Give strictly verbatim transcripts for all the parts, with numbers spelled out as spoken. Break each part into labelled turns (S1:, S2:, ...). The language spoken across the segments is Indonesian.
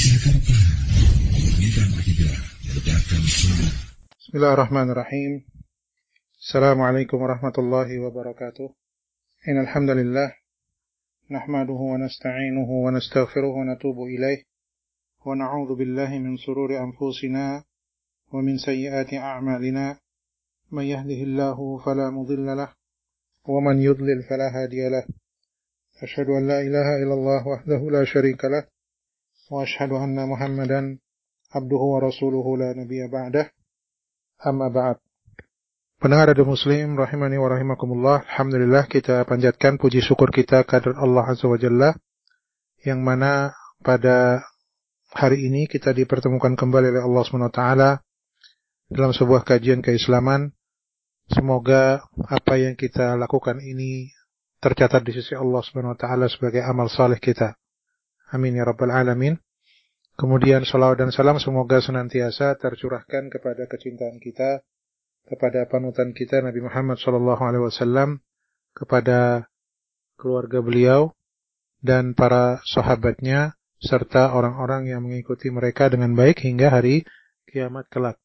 S1: Bismillahirrahmanirrahim. Assalamualaikum warahmatullahi wabarakatuh. Innal hamdalillah nahmaduhu wa nasta'inuhu wa nastaghfiruhu wa natubu ilaih wa na'udzu billahi min shururi anfusina wa min sayyiati a'malina. May yahdihillahu fala mudilla lahu wa man yudlil fala hadiya lahu. Asyhadu an la ilaha illallah wahdahu la syarika lahu wa asyhadu anna Muhammadan abduhu wa rasuluhu la nabiyya ba'dah. Amma ba'd. Pendengar radio Muslim rahimani wa rahimakumullah. Alhamdulillah, kita panjatkan puji syukur kita kepada Allah Azza wa Jalla, yang mana pada hari ini kita dipertemukan kembali oleh Allah subhanahu wa taala dalam sebuah kajian keislaman. Semoga apa yang kita lakukan ini tercatat di sisi Allah subhanahu wa taala sebagai amal saleh kita. Amin ya rabbal alamin. Kemudian salawat dan salam semoga senantiasa tercurahkan kepada kecintaan kita, kepada panutan kita Nabi Muhammad sallallahu alaihi wasallam, kepada keluarga beliau dan para sahabatnya serta orang-orang yang mengikuti mereka dengan baik hingga hari kiamat kelak.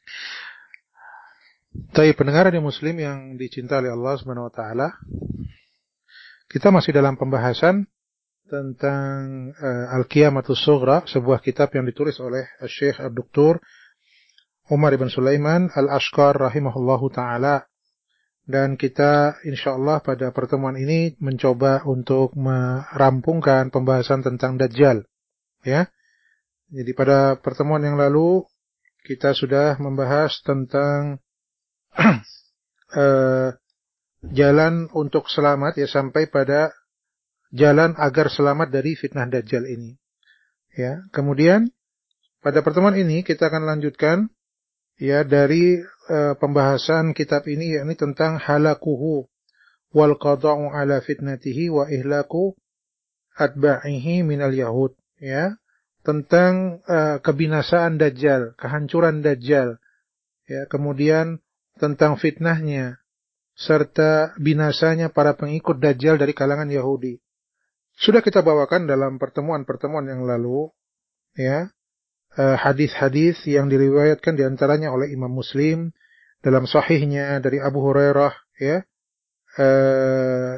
S1: Baik, pendengar radio Muslim yang dicintai oleh Allah Subhanahu wa taala, kita masih dalam pembahasan tentang uh, Al-Qiyamatus Sughra, sebuah kitab yang ditulis oleh Syekh Ad-Doktor Umar ibn Sulaiman Al-Ashqar rahimahullahu ta'ala. Dan kita insyaallah pada pertemuan ini mencoba untuk merampungkan pembahasan tentang Dajjal, ya. Jadi pada pertemuan yang lalu kita sudah membahas tentang uh, jalan untuk selamat, ya, sampai pada jalan agar selamat dari fitnah Dajjal ini. Ya, kemudian pada pertemuan ini kita akan lanjutkan, ya, dari uh, pembahasan kitab ini, yakni tentang halakuhu wal qada'u ala fitnatihi wa ihlaku atba'ihi minal yahud, ya, tentang uh, kebinasaan Dajjal, kehancuran Dajjal, ya, kemudian tentang fitnahnya serta binasanya para pengikut Dajjal dari kalangan Yahudi. Sudah kita bawakan dalam pertemuan-pertemuan yang lalu, ya, eh, hadis-hadis yang diriwayatkan diantaranya oleh Imam Muslim dalam sahihnya dari Abu Hurairah, ya, eh,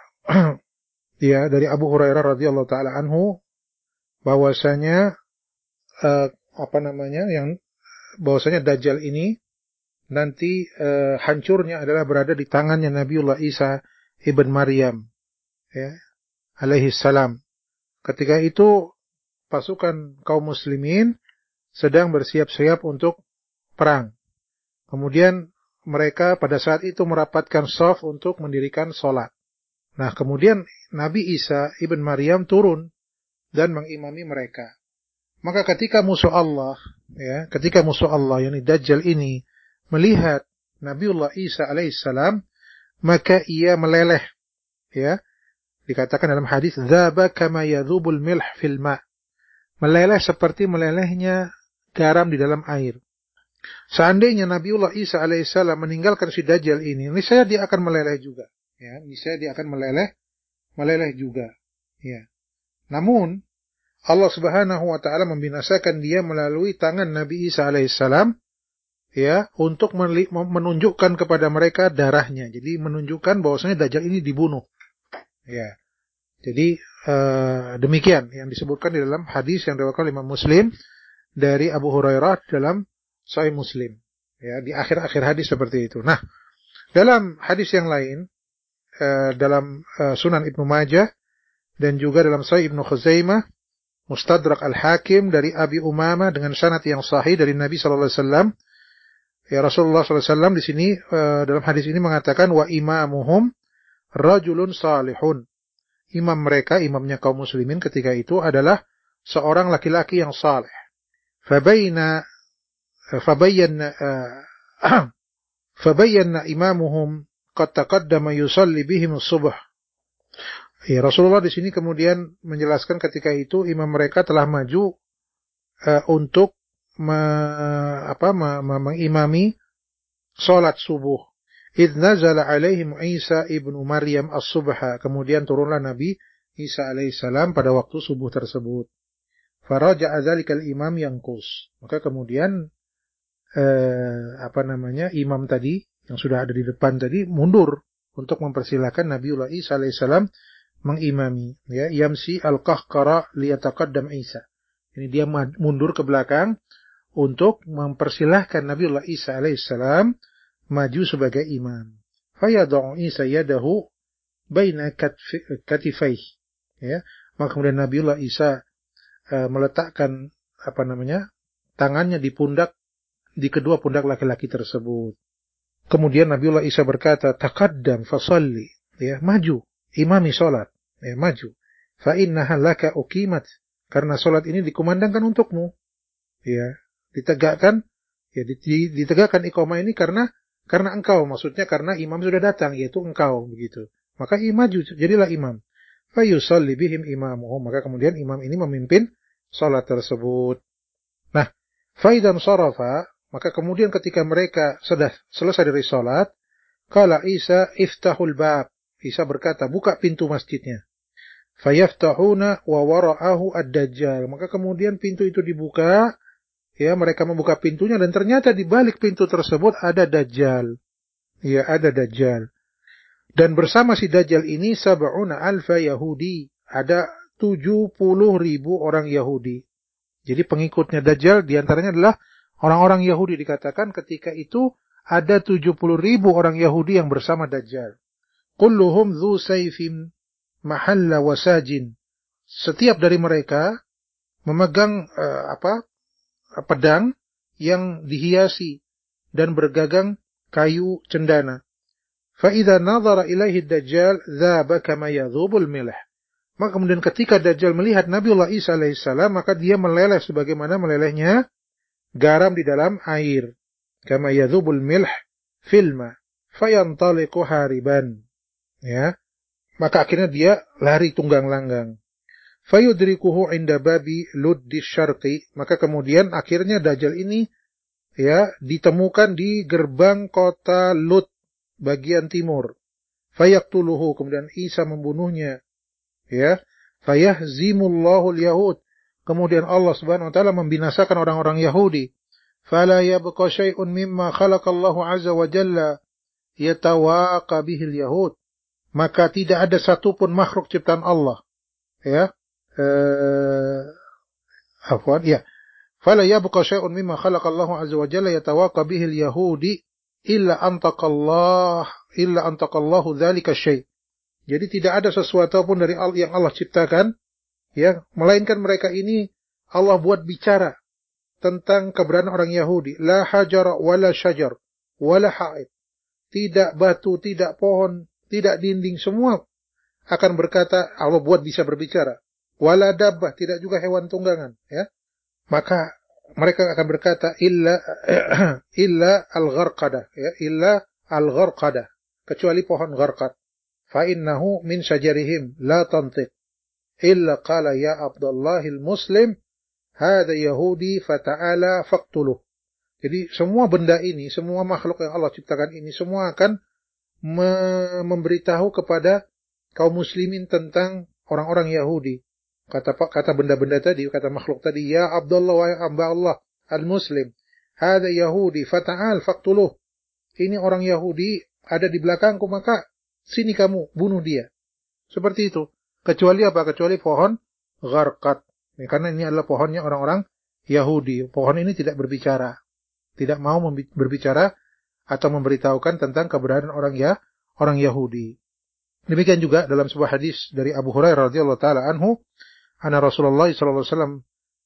S1: ya, dari Abu Hurairah radhiyallahu taala anhu, bahwasanya eh, apa namanya, yang bahwasanya Dajjal ini nanti eh, hancurnya adalah berada di tangannya Nabiullah Isa ibn Maryam, ya, alaihi salam. Ketika itu pasukan kaum muslimin sedang bersiap-siap untuk perang. Kemudian mereka pada saat itu merapatkan shaf untuk mendirikan salat. Nah, kemudian Nabi Isa ibn Maryam turun dan mengimami mereka. Maka ketika musuh Allah, ya, ketika musuh Allah yakni Dajjal ini melihat Nabiullah Isa alaihi salam, maka ia meleleh, ya. Dikatakan dalam hadis, dzaba kama yadzubul milh fil ma', meleleh seperti melelehnya garam di dalam air. Seandainya Nabiullah Isa alaihissalam meninggalkan si Dajjal ini, niscaya dia akan meleleh juga, ya, niscaya dia akan meleleh, meleleh juga, ya. Namun Allah Subhanahu wa taala membinasakan dia melalui tangan Nabi Isa alaihissalam, ya, untuk menunjukkan kepada mereka darahnya. Jadi menunjukkan bahwasanya Dajjal ini dibunuh. Ya, jadi uh, demikian yang disebutkan di dalam hadis yang diriwayatkan oleh Imam Muslim dari Abu Hurairah dalam Sahih Muslim. Ya, di akhir-akhir hadis seperti itu. Nah, dalam hadis yang lain, uh, dalam uh, Sunan Ibnu Majah dan juga dalam Sahih Ibnu Khuzaimah, Mustadrak Al-Hakim dari Abi Umamah dengan sanad yang sahih dari Nabi sallallahu alaihi wasallam, ya, Rasulullah sallallahu alaihi wasallam di sini uh, dalam hadis ini mengatakan wa imamuhum rajulun salihun. Imam mereka, imamnya kaum muslimin ketika itu adalah seorang laki-laki yang saleh. Fabayna fabayyanna uh, fabayyanna imamuhum qad taqaddama yusalli bihim as-subh. Ya, Rasulullah di sini kemudian menjelaskan ketika itu imam mereka telah maju uh, untuk me, apa me, me, mengimami salat subuh. Idz nazala alaihim Isa ibnu Maryam as-subha. Kemudian turunlah Nabi Isa alaihissalam pada waktu subuh tersebut. Faraja'a dzalikal imam yanqus. Maka kemudian eh, apa namanya? Imam tadi yang sudah ada di depan tadi mundur untuk mempersilahkan Nabiullah Isa alaihissalam mengimami, ya, yamsi al-qahqara liyataqaddam Isa. Ini dia mundur ke belakang untuk mempersilahkan Nabiullah Isa alaihissalam maju sebagai imam. Fayad'u Isa yadahu baina katifaihi, ya. Maka kemudian Nabiullah Isa uh, meletakkan apa namanya? Tangannya di pundak, di kedua pundak laki-laki tersebut. Kemudian Nabiullah Isa berkata, "Taqaddam fasalli," ya, maju, imami salat, ya, maju. Fa innaha laka uqimat, karena salat ini dikumandangkan untukmu. Ya, ditegakkan, ya, ditegakkan iqamah ini karena karena engkau, maksudnya karena imam sudah datang, yaitu engkau, begitu. Maka maju, jadilah imam. Fa yusalli bihim imamuhum, maka kemudian imam ini memimpin salat tersebut. Nah, fa idzan sharafa, maka kemudian ketika mereka sudah selesai dari salat, qala Isa iftahul bab. Isa berkata, buka pintu masjidnya. Fayaftahuna wa wara'ahu ad-dajjal. Maka kemudian pintu itu dibuka, ya, mereka membuka pintunya dan ternyata di balik pintu tersebut ada Dajjal. Ya, ada Dajjal. Dan bersama si Dajjal ini sab'una alfa Yahudi. Ada tujuh puluh ribu orang Yahudi. Jadi pengikutnya Dajjal diantaranya adalah orang-orang Yahudi. Dikatakan ketika itu ada tujuh puluh ribu orang Yahudi yang bersama Dajjal. Kulluhum dhu sayfin mahalla wasajin. Setiap dari mereka memegang uh, apa pedang yang dihiasi dan bergagang kayu cendana. Fa idza nadhara ilaihi ad-dajjal dzaba kama yadhubul milh. Maka kemudian ketika Dajjal melihat Nabiullah Isa alaihissalam, maka dia meleleh sebagaimana melelehnya garam di dalam air. Kama yadhubul milh fil ma fayantaliqu hariban. Ya. Maka akhirnya dia lari tunggang langgang. Fayudrikuhu inda babi Luddi syarqi. Maka kemudian akhirnya Dajjal ini, ya, ditemukan di gerbang kota Lud bagian timur. Fayaktuluhu, kemudian Isa membunuhnya, ya. Fayahzimullahu al-yahud, kemudian Allah Subhanahu wa taala membinasakan orang-orang Yahudi. Fala yabqa syai'un mimma khalaqallahu azza wa jalla yatawaqa bihi al-yahud. Maka tidak ada satupun makhluk ciptaan Allah, ya, Uh, afwan, ya. Fala yabqa syai'un mimma khalaqallahu azza wa jalla yatawaqa bihi al-yahudi illa antaqallah illa antaqallahu dzalika syai'. Jadi tidak ada sesuatu pun dari Allah yang Allah ciptakan, ya, melainkan mereka ini Allah buat bicara tentang keberadaan orang Yahudi. La hajar wala syajar wala ha'id. Tidak batu, tidak pohon, tidak dinding, semua akan berkata, Allah buat bisa berbicara. Wala dabbah, tidak juga hewan tunggangan, ya. Maka mereka akan berkata illa illa al-gharqadah, ya, illa al-gharqadah, kecuali pohon gharqad. Fa innahu min syajarihim la tantiq illa qala ya Abdullahil Muslim hadza Yahudi fata'ala faqtuluh. Jadi semua benda ini, semua makhluk yang Allah ciptakan ini semua akan me- memberitahu kepada kaum muslimin tentang orang-orang Yahudi. Kata kata benda-benda tadi, kata makhluk tadi, ya Abdullah wa hamba Allah al-Muslim, hadza Yahudi fata'al faqtuluh. Ini orang Yahudi ada di belakangku, maka sini kamu bunuh dia. Seperti itu. Kecuali apa? Kecuali pohon gharqad. Ya, karena ini adalah pohonnya orang-orang Yahudi. Pohon ini tidak berbicara. Tidak mau berbicara atau memberitahukan tentang keberadaan orang ya, orang Yahudi. Demikian juga dalam sebuah hadis dari Abu Hurairah radhiyallahu taala anhu, anna Rasulullah sallallahu alaihi wasallam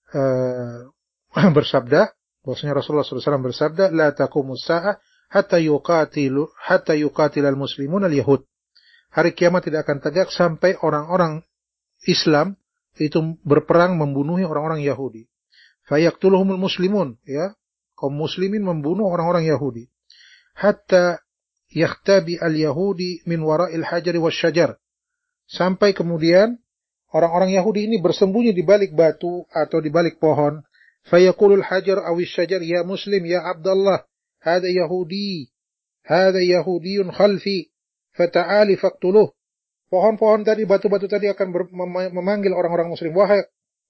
S1: uh, bersabda, bahwasanya Rasulullah sallallahu alaihi wasallam bersabda, la taqumus saa'ah hatta yuqatilu hatta yuqatilal muslimun al-yahud. Hari kiamat tidak akan tegak sampai orang-orang Islam itu berperang membunuh orang-orang Yahudi. Fayaqtuluhumul muslimun, ya, kaum muslimin membunuh orang-orang Yahudi. Hatta yakhtabi al-yahudi min wara'il hajari wasyajar. Sampai kemudian orang-orang Yahudi ini bersembunyi di balik batu atau di balik pohon. Fayaqulul hajar awis syajar ya muslim ya Abdullah, hadza yahudi, hadza yahudiyun khalfi, fata'ali faqtuluh. Pohon-pohon tadi, batu-batu tadi akan ber- mem- memanggil orang-orang muslim, wahai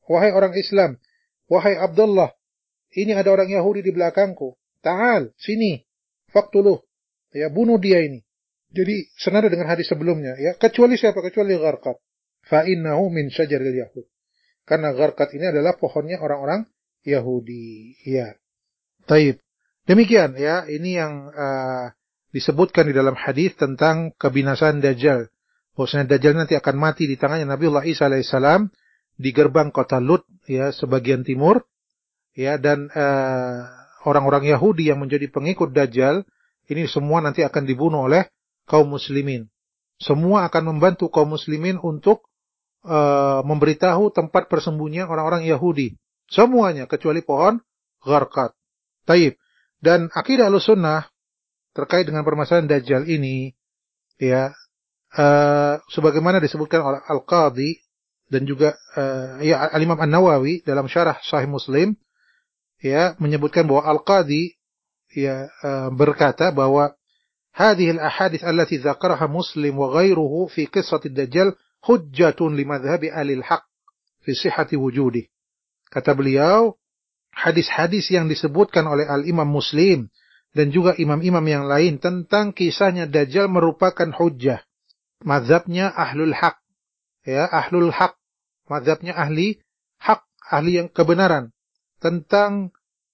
S1: wahai orang Islam, wahai Abdullah, ini ada orang Yahudi di belakangku. Ta'al, sini, faqtuluh. Ya, bunuh dia ini. Jadi senada dengan hadis sebelumnya, ya, kecuali siapa? Kecuali Gharqad. Fa innahu min syajaril Yahud. Karena Gharqad ini adalah pohonnya orang-orang Yahudi. Ya. Taib. Demikian ya, ini yang uh, disebutkan di dalam hadis tentang kebinasaan Dajjal. Bahwasanya Dajjal nanti akan mati di tangannya Nabiullah Isa alaihissalam di gerbang kota Lut, ya, sebagian timur. Ya, dan uh, orang-orang Yahudi yang menjadi pengikut Dajjal ini semua nanti akan dibunuh oleh kaum muslimin. Semua akan membantu kaum muslimin untuk uh, memberitahu tempat persembunyian orang-orang Yahudi. Semuanya kecuali pohon Gharqad. Taib. Dan akidah Ahlussunnah terkait dengan permasalahan Dajjal ini, ya, uh, sebagaimana disebutkan oleh Al-Qadhi dan juga uh, ya, Al-Imam An-Nawawi dalam syarah Sahih Muslim, ya, menyebutkan bahwa Al-Qadhi ya uh, berkata bahwa hadhihi al-ahadits allati dzakaraha Muslim wa ghairuhu fi qissati ad-Dajjal hujjatun li madhhabi ahli al-haq fi sihhati wujudi. Kata beliau, hadis-hadis yang disebutkan oleh Al-Imam Muslim dan juga imam-imam yang lain tentang kisahnya Dajjal merupakan hujjah. Mazhabnya ahlul haq, ya, ahlul haq, mazhabnya ahli haq, ahli yang kebenaran tentang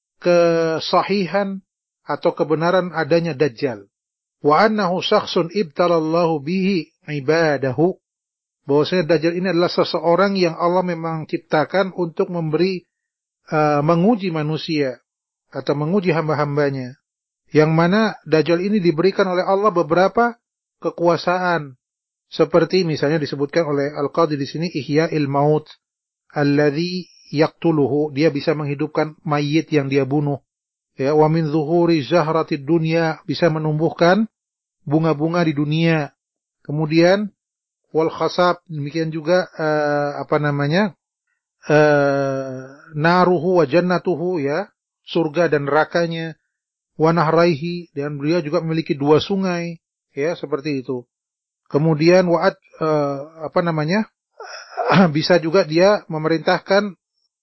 S1: kesahihan atau kebenaran adanya Dajjal. Wa annahu syakhsun ibtalallahu bihi ibadahu. Bahwasanya Dajjal ini adalah seseorang yang Allah memang ciptakan untuk memberi uh, menguji manusia atau menguji hamba-hambanya. Yang mana Dajjal ini diberikan oleh Allah beberapa kekuasaan. Seperti misalnya disebutkan oleh Al-Qadhi di sini, Ihya'il maut alladhi yaqtuluhu, dia bisa menghidupkan mayit yang dia bunuh. Ya, wa min zuhuri zahratid dunya, bisa menumbuhkan bunga-bunga di dunia. Kemudian wal khasab, demikian juga uh, apa namanya? Uh, naruhu wa jannatuhu, ya, surga dan nerakanya. Wa nahraihi, dan beliau juga memiliki dua sungai, ya, seperti itu. Kemudian wa'ad uh, apa namanya? bisa juga dia memerintahkan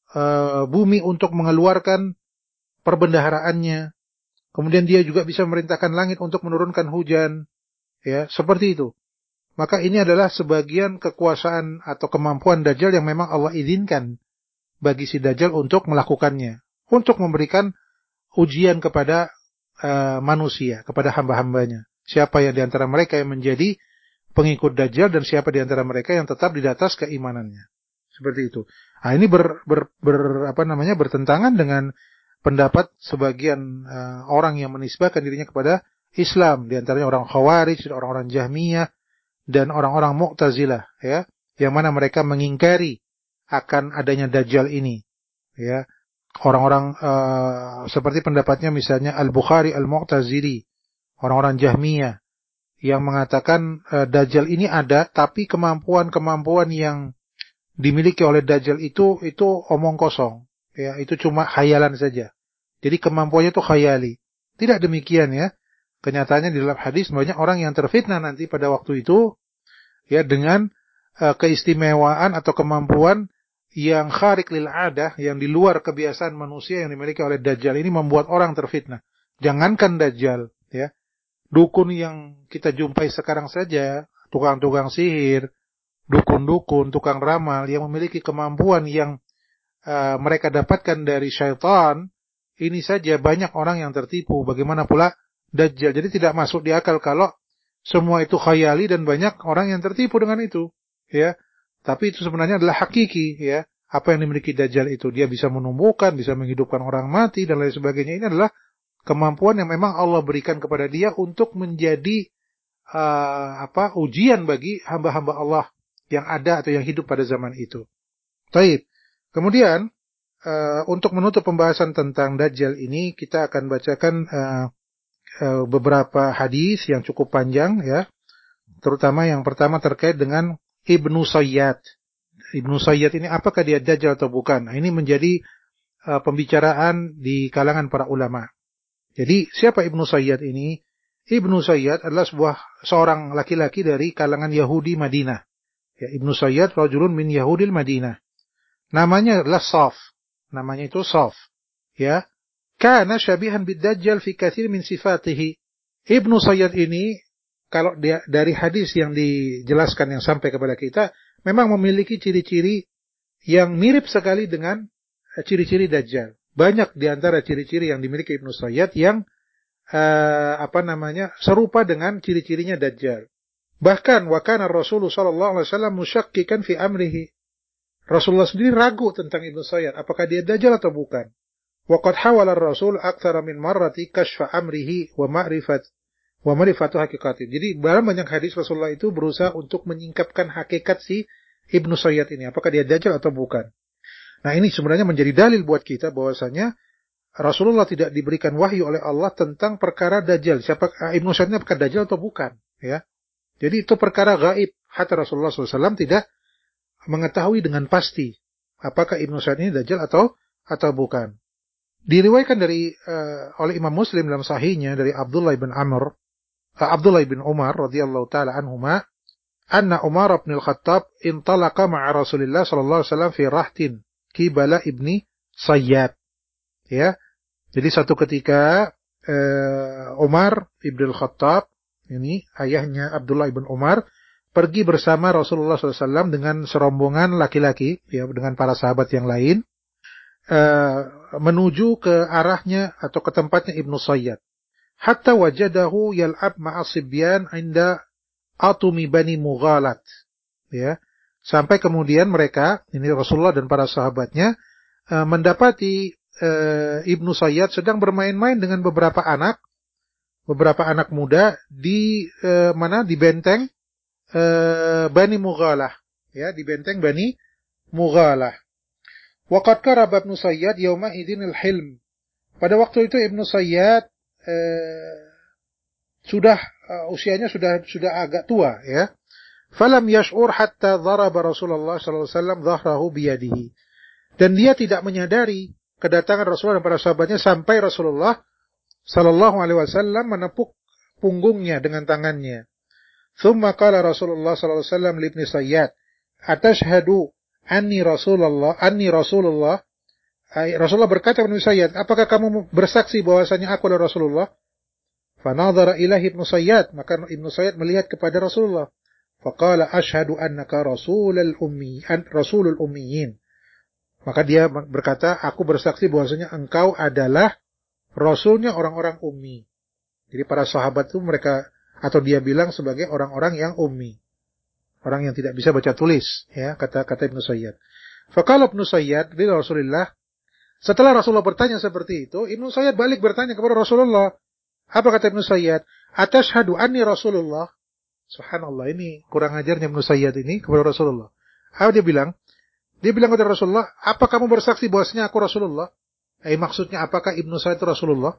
S1: uh, bumi untuk mengeluarkan perbendaharaannya. Kemudian dia juga bisa memerintahkan langit untuk menurunkan hujan. Ya, seperti itu. Maka ini adalah sebagian kekuasaan atau kemampuan Dajjal yang memang Allah izinkan bagi si Dajjal untuk melakukannya. Untuk memberikan ujian kepada uh, manusia, kepada hamba-hambanya. Siapa yang diantara mereka yang menjadi pengikut Dajjal dan siapa diantara mereka yang tetap di atas keimanannya. Seperti itu. Nah, ini ber, ber, ber, apa namanya, bertentangan dengan pendapat sebagian uh, orang yang menisbahkan dirinya kepada Islam, di antaranya orang Khawarij, orang-orang Jahmiyah, dan orang-orang Mu'tazilah, ya, yang mana mereka mengingkari akan adanya Dajjal ini, ya. Orang-orang uh, seperti pendapatnya misalnya Al-Bukhari Al-Mu'tazili, orang-orang Jahmiyah, yang mengatakan uh, Dajjal ini ada, tapi kemampuan-kemampuan yang dimiliki oleh Dajjal itu itu omong kosong. Ya, itu cuma khayalan saja. Jadi kemampuannya itu khayali. Tidak demikian, ya. Kenyataannya di dalam hadis banyak orang yang terfitnah nanti pada waktu itu, ya, dengan uh, keistimewaan atau kemampuan yang kharik lil adah, yang di luar kebiasaan manusia yang dimiliki oleh Dajjal ini, membuat orang terfitnah. Jangankan Dajjal, ya. Dukun yang kita jumpai sekarang saja, tukang-tukang sihir, dukun-dukun, tukang ramal yang memiliki kemampuan yang Uh, mereka dapatkan dari syaitan, ini saja banyak orang yang tertipu. Bagaimana pula Dajjal? Jadi tidak masuk di akal kalau semua itu khayali dan banyak orang yang tertipu dengan itu, ya. Tapi itu sebenarnya adalah hakiki, ya. Apa yang dimiliki Dajjal itu, dia bisa menumbuhkan, bisa menghidupkan orang mati dan lain sebagainya. Ini adalah kemampuan yang memang Allah berikan kepada dia untuk menjadi uh, apa ujian bagi hamba-hamba Allah yang ada atau yang hidup pada zaman itu. Taib. Kemudian, uh, untuk menutup pembahasan tentang Dajjal ini, kita akan bacakan uh, uh, beberapa hadis yang cukup panjang, ya. Terutama yang pertama terkait dengan Ibnu Sayyad. Ibnu Sayyad ini apakah dia Dajjal atau bukan? Nah, ini menjadi uh, pembicaraan di kalangan para ulama. Jadi, siapa Ibnu Sayyad ini? Ibnu Sayyad adalah sebuah seorang laki-laki dari kalangan Yahudi Madinah. Ya, Ibnu Sayyad rajulun min Yahudil Madinah. Namanya adalah Saf. Namanya itu Saf. Ya. Kana syabihan bid-Dajjal fi katsir min sifatihi. Ibnu Sayyad ini kalau dia dari hadis yang dijelaskan yang sampai kepada kita memang memiliki ciri-ciri yang mirip sekali dengan ciri-ciri Dajjal. Banyak di antara ciri-ciri yang dimiliki Ibnu Sayyad yang uh, apa namanya serupa dengan ciri-cirinya Dajjal. Bahkan wa kana Rasulullah sallallahu alaihi wasallam musyakkikan fi amrihi. Rasulullah sendiri ragu tentang Ibnu Sayyad, apakah dia Dajjal atau bukan. Waqad hawala ar-Rasul aktsara min marrati kashfa amrihi wa ma'rifat wa ma'rifatu haqiqati. Jadi dalam banyak hadis Rasulullah itu berusaha untuk menyingkapkan hakikat si Ibnu Sayyad ini, apakah dia Dajjal atau bukan. Nah, ini sebenarnya menjadi dalil buat kita bahwasanya Rasulullah tidak diberikan wahyu oleh Allah tentang perkara Dajjal. Siapa Ibnu Sayyad ini apakah Dajjal atau bukan, ya. Jadi itu perkara gaib. Hatta Rasulullah shallallahu alaihi wasallam tidak mengetahui dengan pasti apakah Ibnu Sayyad ini Dajjal atau atau bukan. Diriwayatkan dari uh, oleh Imam Muslim dalam sahihnya dari Abdullah bin Amr, uh, Abdullah bin Umar radhiyallahu taala anhuma, anna Umar bin Al-Khattab intalaqa ma'a Rasulillah sallallahu alaihi wasallam fi rahtin qibala ibni Sayyad. Ya. Jadi satu ketika uh, Umar ibn Al-Khattab, ini ayahnya Abdullah bin Umar, pergi bersama Rasulullah shallallahu alaihi wasallam dengan serombongan laki-laki, ya, dengan para sahabat yang lain. Uh, menuju ke arahnya atau ke tempatnya Ibnu Sayyad. Hatta wajadahu yal'ab ma'a sibyan 'inda atumi bani Mughalat. Ya. Sampai kemudian mereka, ini Rasulullah dan para sahabatnya, uh, mendapati uh, Ibnu Sayyad sedang bermain-main dengan beberapa anak, beberapa anak muda di uh, mana di benteng uh, Bani Mughalah, ya, di benteng Bani Mughalah. Waqad qaraba Ibnu Sayyad yauma idzin al-hilm. Pada waktu itu Ibnu Sayyad eh, sudah uh, usianya sudah sudah agak tua, ya. Falam yash'ur hatta dharaba Rasulullah sallallahu alaihi wasallam dhahrahu biyadihi. Dan dia tidak menyadari kedatangan Rasulullah dan para sahabatnya sampai Rasulullah sallallahu alaihi wasallam menepuk punggungnya dengan tangannya. Tsumma qala Rasulullah sallallahu alaihi wasallam li Ibnu Sayyad, "Atashhadu Anni Rasulullah, Anni Rasulullah." Rasulullah berkata kepada Ibnu Sayyad, apakah kamu bersaksi bahwasanya aku adalah Rasulullah? Fanadhara ilaihi Ibnu Sayyad, maka Ibnu Sayyad melihat kepada Rasulullah. Faqala asyhadu annaka rasulul ummi, an rasulul ummiyin. Maka dia berkata, aku bersaksi bahwasanya engkau adalah rasulnya orang-orang ummi. Jadi para sahabat itu mereka atau dia bilang sebagai orang-orang yang ummi. Orang yang tidak bisa baca tulis, ya, kata kata Ibnu Sayyad. Faqala Ibnu Sayyad li Rasulillah. Setelah Rasulullah bertanya seperti itu, Ibnu Sayyad balik bertanya kepada Rasulullah. Apa kata Ibnu Sayyad? Atashhadu anni Rasulullah. Subhanallah, ini kurang ajarnya Ibnu Sayyad ini kepada Rasulullah. Apa dia bilang? Dia bilang kepada Rasulullah, apa kamu bersaksi bahwasanya aku Rasulullah? Eh, maksudnya apakah Ibnu Sayyad itu Rasulullah?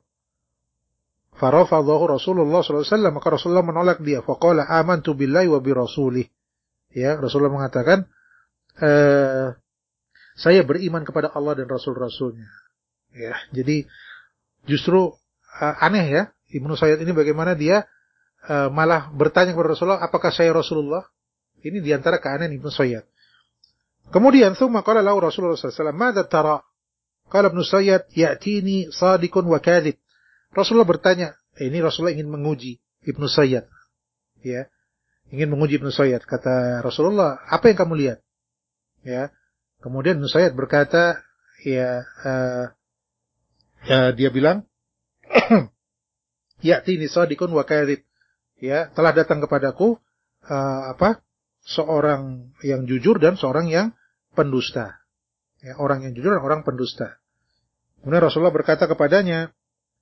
S1: Farafadhahu Rasulullah sallallahu alaihi wasallam, maka Rasulullah menolak dia. Faqala amantu billahi wa bi rasulih. Ya, Rasulullah mengatakan, eh, saya beriman kepada Allah dan Rasul-Rasulnya. Ya, jadi justru uh, aneh ya, Ibnu Sayyad ini bagaimana dia uh, malah bertanya kepada Rasulullah, apakah saya Rasulullah? Ini diantara keanehan Ibnu Sayyad. Kemudian, thumma qala lahu Rasulullah sallallahu alaihi wasallam, "Madza tara?" Qala Ibnu Sayyad, "Ya'tini shadiqun wa kadhib." Rasulullah bertanya, eh, ini Rasulullah ingin menguji Ibnu Sayyad. Ya. Ingin menguji Ibnu Sayyad. Kata Rasulullah, apa yang kamu lihat? Ya. Kemudian Ibnu Sayyad berkata, ya, uh, ya dia bilang, ya'tini shadiqun wa kadhib. Ya, telah datang kepadaku uh, apa? Seorang yang jujur dan seorang yang pendusta. Ya, orang yang jujur dan orang pendusta. Kemudian Rasulullah berkata kepadanya,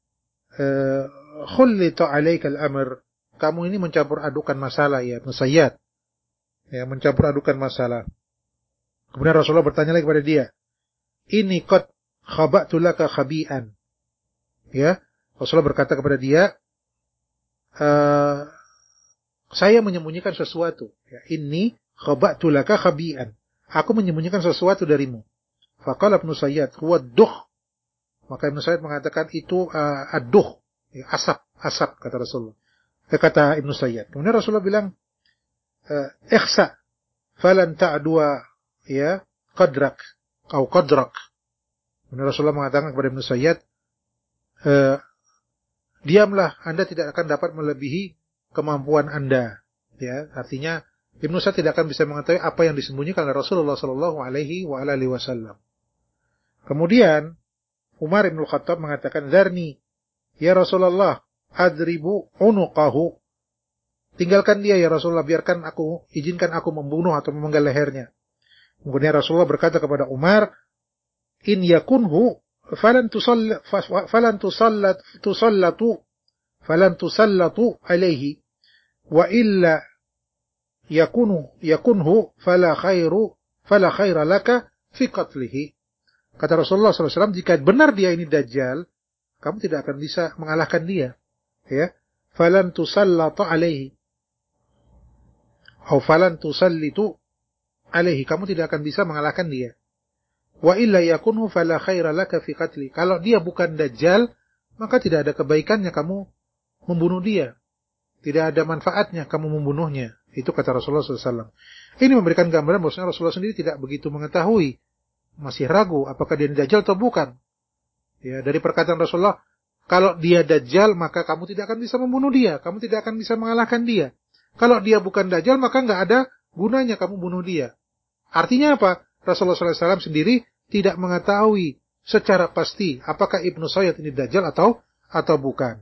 S1: "Khullita 'alaikal amr." Kamu ini mencampur adukan masalah ya, Ibnu Sayyad. Ya, mencampur adukan masalah. Kemudian Rasulullah bertanya lagi kepada dia, "Inni qad khaba'tu laka khabi'an." Ya, Rasulullah berkata kepada dia, e, saya menyembunyikan sesuatu. Ya, "Inni khaba'tu laka khabi'an." Aku menyembunyikan sesuatu darimu. Faqala Ibnu Sayyad, "Huwa ad-dukh." Maka Ibnu Sayyad mengatakan itu uh, ad-dukh, ya, asap, asap kata Rasulullah. Kata Ibnu Sayyad. Kemudian Rasulullah bilang, "Ikhsa falan ta'dua ya qadrak." au qadrak. Rasulullah mengatakan kepada Ibnu Sayyad, e, diamlah, Anda tidak akan dapat melebihi kemampuan Anda. Ya, artinya Ibnu Sayyad tidak akan bisa mengetahui apa yang disembunyikan oleh Rasulullah sallallahu alaihi wa alihi wasallam. Kemudian Umar bin Khattab mengatakan, "Dzarni ya Rasulullah, adribu unuqahu." Tinggalkan dia ya Rasulullah, biarkan aku, izinkan aku membunuh atau memenggal lehernya. Kemudian Rasulullah berkata kepada Umar, "In yakunhu falan tusall falan tusallat tusallatu falan tusallatu alaihi wa illa yakunu yakunhu fala khairu fala khaira laka fi qatlihi." Kata Rasulullah sallallahu alaihi wasallam, jika benar dia ini dajjal, kamu tidak akan bisa mengalahkan dia. Ya, falan tusallatu alaihi, atau falan tusallitu alaihi, kamu tidak akan bisa mengalahkan dia. Wa illa yakunhu fala khaira laka fi qatli. Kalau dia bukan dajjal, maka tidak ada kebaikannya kamu membunuh dia. Tidak ada manfaatnya kamu membunuhnya. Itu kata Rasulullah sallallahu alaihi wasallam. Ini memberikan gambaran bahwasanya Rasulullah sendiri tidak begitu mengetahui, masih ragu apakah dia dajjal atau bukan. Ya, dari perkataan Rasulullah, kalau dia dajjal maka kamu tidak akan bisa membunuh dia, kamu tidak akan bisa mengalahkan dia. Kalau dia bukan dajjal maka enggak ada gunanya kamu bunuh dia. Artinya apa? Rasulullah sallallahu alaihi wasallam sendiri tidak mengetahui secara pasti apakah Ibnu Sayyad ini dajjal atau atau bukan.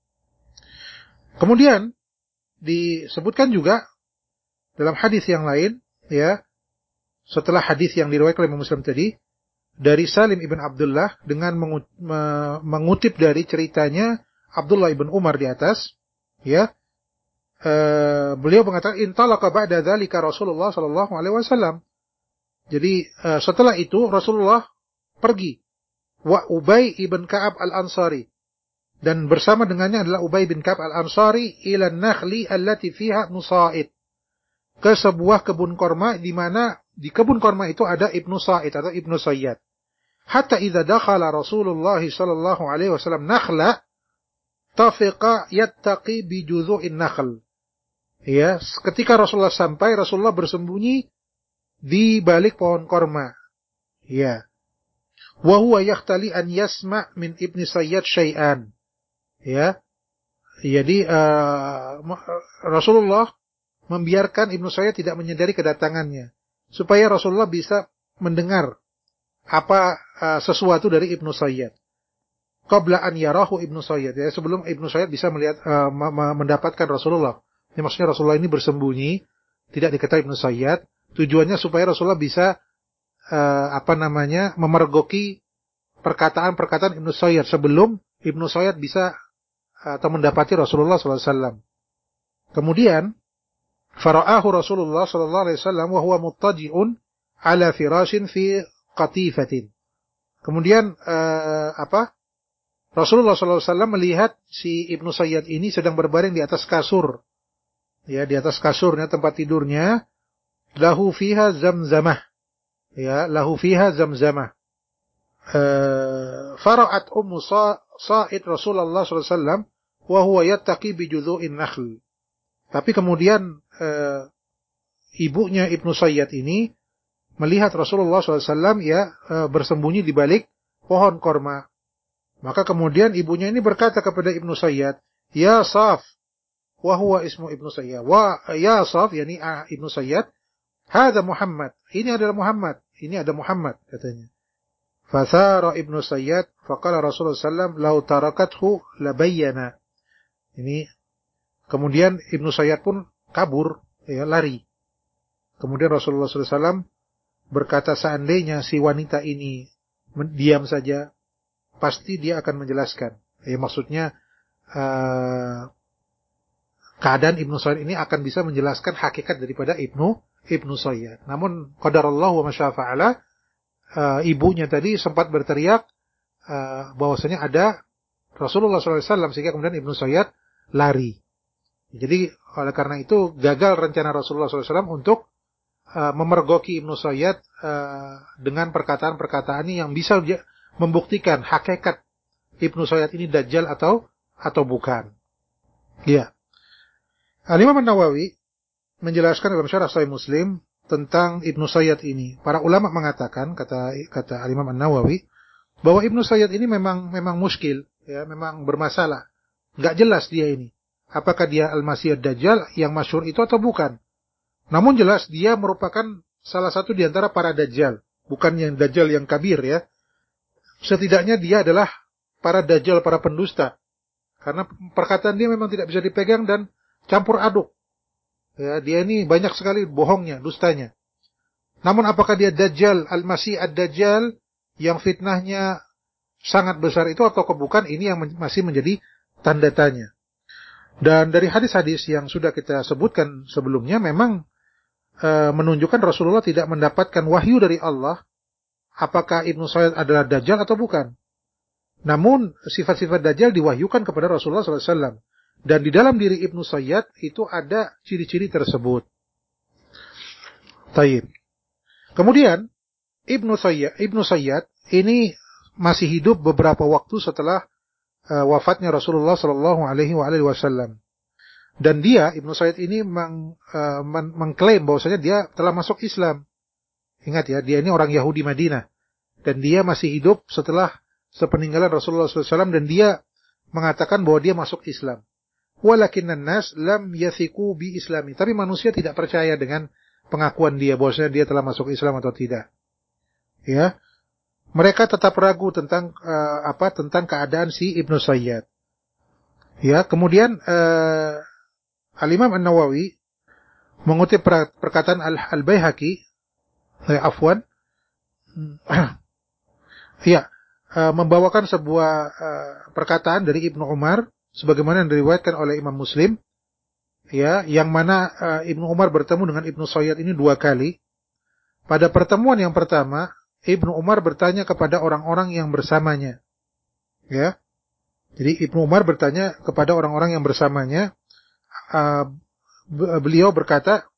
S1: Kemudian disebutkan juga dalam hadis yang lain, ya, setelah hadis yang diriwayatkan oleh Muslim tadi, dari Salim ibn Abdullah dengan mengutip dari ceritanya Abdullah ibn Umar di atas, ya, e, beliau mengatakan intalaqa ba'da dzalika Rasulullah sallallahu alaihi wasallam. Jadi e, setelah itu Rasulullah pergi, wa Ubay ibn Ka'ab al-Ansari, dan bersama dengannya adalah Ubay bin Ka'ab al-Ansari, ila an-nakhli allati fiha Nusa'id, ke sebuah kebun korma di mana di kebun korma itu ada Ibnu Sa'id atau Ibnu Sayyad. Hatta idza dakhala Rasulullah sallallahu alaihi wasallam nakhla tafiqa yattaqi bi judhu'in nakhl. Ya, ketika Rasulullah sampai, Rasulullah bersembunyi di balik pohon korma. Ya. Wa huwa yahtali an yasma' min Ibni Sayyad syai'an. Ya. Jadi uh, Rasulullah membiarkan Ibnu Sayyad tidak menyadari kedatangannya, supaya Rasulullah bisa mendengar apa uh, sesuatu dari Ibnu Sayyad. Qabla an yarahu Ibnu Sayyad, ya, sebelum Ibnu Sayyad bisa melihat uh, mendapatkan Rasulullah. Ini maksudnya Rasulullah ini bersembunyi, tidak diketahui Ibnu Sayyad, tujuannya supaya Rasulullah bisa uh, apa namanya memergoki perkataan-perkataan Ibnu Sayyad sebelum Ibnu Sayyad bisa uh, atau mendapati Rasulullah sallallahu alaihi wasallam. Kemudian fara'ahu Rasulullah sallallahu alaihi wasallam wa huwa muttaji'un ala firashin fi qatifatin. Kemudian uh, apa? Rasulullah sallallahu alaihi wasallam melihat si Ibnu Sayyad ini sedang berbaring di atas kasur. Ya, di atas kasurnya, tempat tidurnya, lahu fiha zamzamah. Ya, lahu fiha zamzamah. Uh, fara'at ummu Sa'id Rasulullah sallallahu alaihi wasallam wa huwa yattaqi bi judhu'in nakhl. Tapi kemudian e, ibunya Ibnu Sayyad ini melihat Rasulullah sallallahu alaihi wasallam ya e, bersembunyi di balik pohon korma. Maka kemudian ibunya ini berkata kepada Ibnu Sayyad, "Ya Saf," wa huwa ismu Ibnu Sayyad. Wa ya Saf, yani ah, Ibnu Sayyad, "Hadza Muhammad." Ini adalah Muhammad. Ini ada Muhammad katanya. Fathara Ibnu Sayyad faqala Rasulullah sallallahu alaihi wasallam, "Lau tarakathu labayyana." Ini kemudian Ibnu Sayyad pun kabur, ya, lari. Kemudian Rasulullah sallallahu alaihi wasallam berkata, seandainya si wanita ini diam saja, pasti dia akan menjelaskan. Ya, maksudnya uh, keadaan Ibnu Sayyad ini akan bisa menjelaskan hakikat daripada Ibnu Ibnu Sayyad. Namun qadarallahu wa masya fa'ala, uh, ibunya tadi sempat berteriak uh, bahwasanya ada Rasulullah sallallahu alaihi wasallam, sehingga kemudian Ibnu Sayyad lari. Jadi oleh karena itu gagal rencana Rasulullah sallallahu alaihi wasallam untuk uh, memergoki Ibnu Sayyad uh, dengan perkataan-perkataannya yang bisa membuktikan hakikat Ibnu Sayyad ini dajjal atau atau bukan. Ya. Al-Imam An-Nawawi menjelaskan dalam Syarah Sahih Muslim, tentang Ibnu Sayyad ini. Para ulama mengatakan, kata kata Imam An-Nawawi, bahwa Ibnu Sayyad ini memang memang muskil, ya, memang bermasalah. Enggak jelas dia ini. Apakah dia Al-Masih Ad-Dajjal yang masyhur itu atau bukan? Namun jelas dia merupakan salah satu di antara para Dajjal, bukan yang Dajjal yang kabir, ya. Setidaknya dia adalah para Dajjal, para pendusta. Karena perkataan dia memang tidak bisa dipegang dan campur aduk. Ya, dia ini banyak sekali bohongnya, dustanya. Namun apakah dia Dajjal, Al-Masih Ad-Dajjal yang fitnahnya sangat besar itu atau bukan, ini yang masih menjadi tanda tanya. Dan dari hadis-hadis yang sudah kita sebutkan sebelumnya memang e, menunjukkan Rasulullah tidak mendapatkan wahyu dari Allah apakah Ibnu Sayyad adalah Dajjal atau bukan. Namun sifat-sifat Dajjal diwahyukan kepada Rasulullah shallallahu alaihi wasallam. Dan di dalam diri Ibnu Sayyad itu ada ciri-ciri tersebut. Taib. Kemudian Ibnu Sayyad, Ibnu Sayyad ini masih hidup beberapa waktu setelah uh, wafatnya Rasulullah Sallallahu Alaihi Wasallam. Dan dia, Ibnu Sayyad ini meng, uh, men- mengklaim bahwasanya dia telah masuk Islam. Ingat ya, dia ini orang Yahudi Madinah. Dan dia masih hidup setelah sepeninggalan Rasulullah Sallallahu Alaihi Wasallam, dan dia mengatakan bahwa dia masuk Islam. Walakinnan nas lam yathiqu bi islami. Tapi manusia tidak percaya dengan pengakuan dia bahwasanya dia telah masuk Islam atau tidak. Ya. Mereka tetap ragu tentang uh, apa tentang keadaan si Ibnu Sayyad. Ya, kemudian uh, Al-Imam An-Nawawi mengutip per- perkataan Al-Baihaqi, eh, afwan. ya, uh, membawakan sebuah uh, perkataan dari Ibnu Umar sebagaimana yang diriwayatkan oleh Imam Muslim, ya, yang mana uh, Ibnu Umar bertemu dengan Ibnu Sayyad ini dua kali. Pada pertemuan yang pertama, Ibnu Umar bertanya kepada orang-orang yang bersamanya, ya. Jadi Ibnu Umar bertanya kepada orang-orang yang bersamanya. Uh, beliau berkata,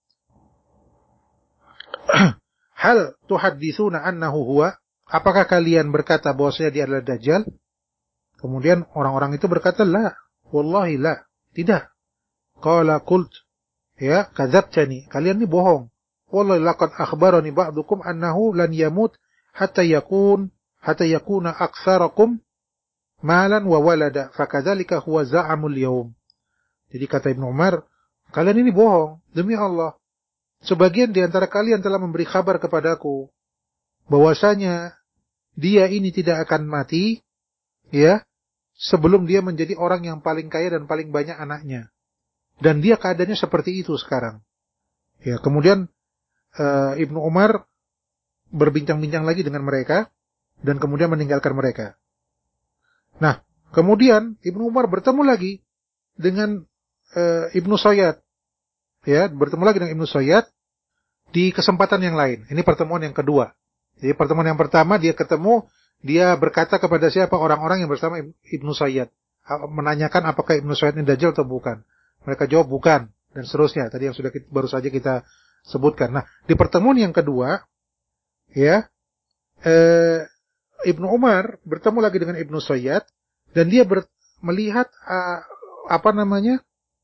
S1: hal tuhadditsuna annahu huwa? Apakah kalian berkata bahwasanya dia adalah Dajjal? Kemudian orang-orang itu berkata, la, wallahi la, tidak. Qala qult, ya, kadzabtani, kalian ini bohong. Wallahi laqad akhbarani ba'dukum annahu lan yamut hatta yakun hatta yakuna aktsarakum malan wa walada, fakadzalika huwa za'amul yaum. Jadi kata Ibnu Umar, kalian ini bohong, demi Allah. Sebagian di antara kalian telah memberi kabar kepadaku bahwasanya dia ini tidak akan mati, ya, sebelum dia menjadi orang yang paling kaya dan paling banyak anaknya. Dan dia keadaannya seperti itu sekarang. Ya, kemudian uh, Ibnu Umar berbincang-bincang lagi dengan mereka dan kemudian meninggalkan mereka. Nah, kemudian Ibnu Umar bertemu lagi dengan uh, Ibnu Sayyad. Ya, bertemu lagi dengan Ibnu Sayyad di kesempatan yang lain. Ini pertemuan yang kedua. Jadi pertemuan yang pertama dia ketemu, dia berkata kepada siapa? Orang-orang yang bersama Ibnu Sayyad. Menanyakan apakah Ibnu Sayyad ini Dajjal atau bukan. Mereka jawab bukan, dan seterusnya. Tadi yang sudah kita, baru saja kita sebutkan. Nah, di pertemuan yang kedua, ya, eh, Ibnu Umar bertemu lagi dengan Ibnu Sayyad, dan dia ber, melihat uh, apa namanya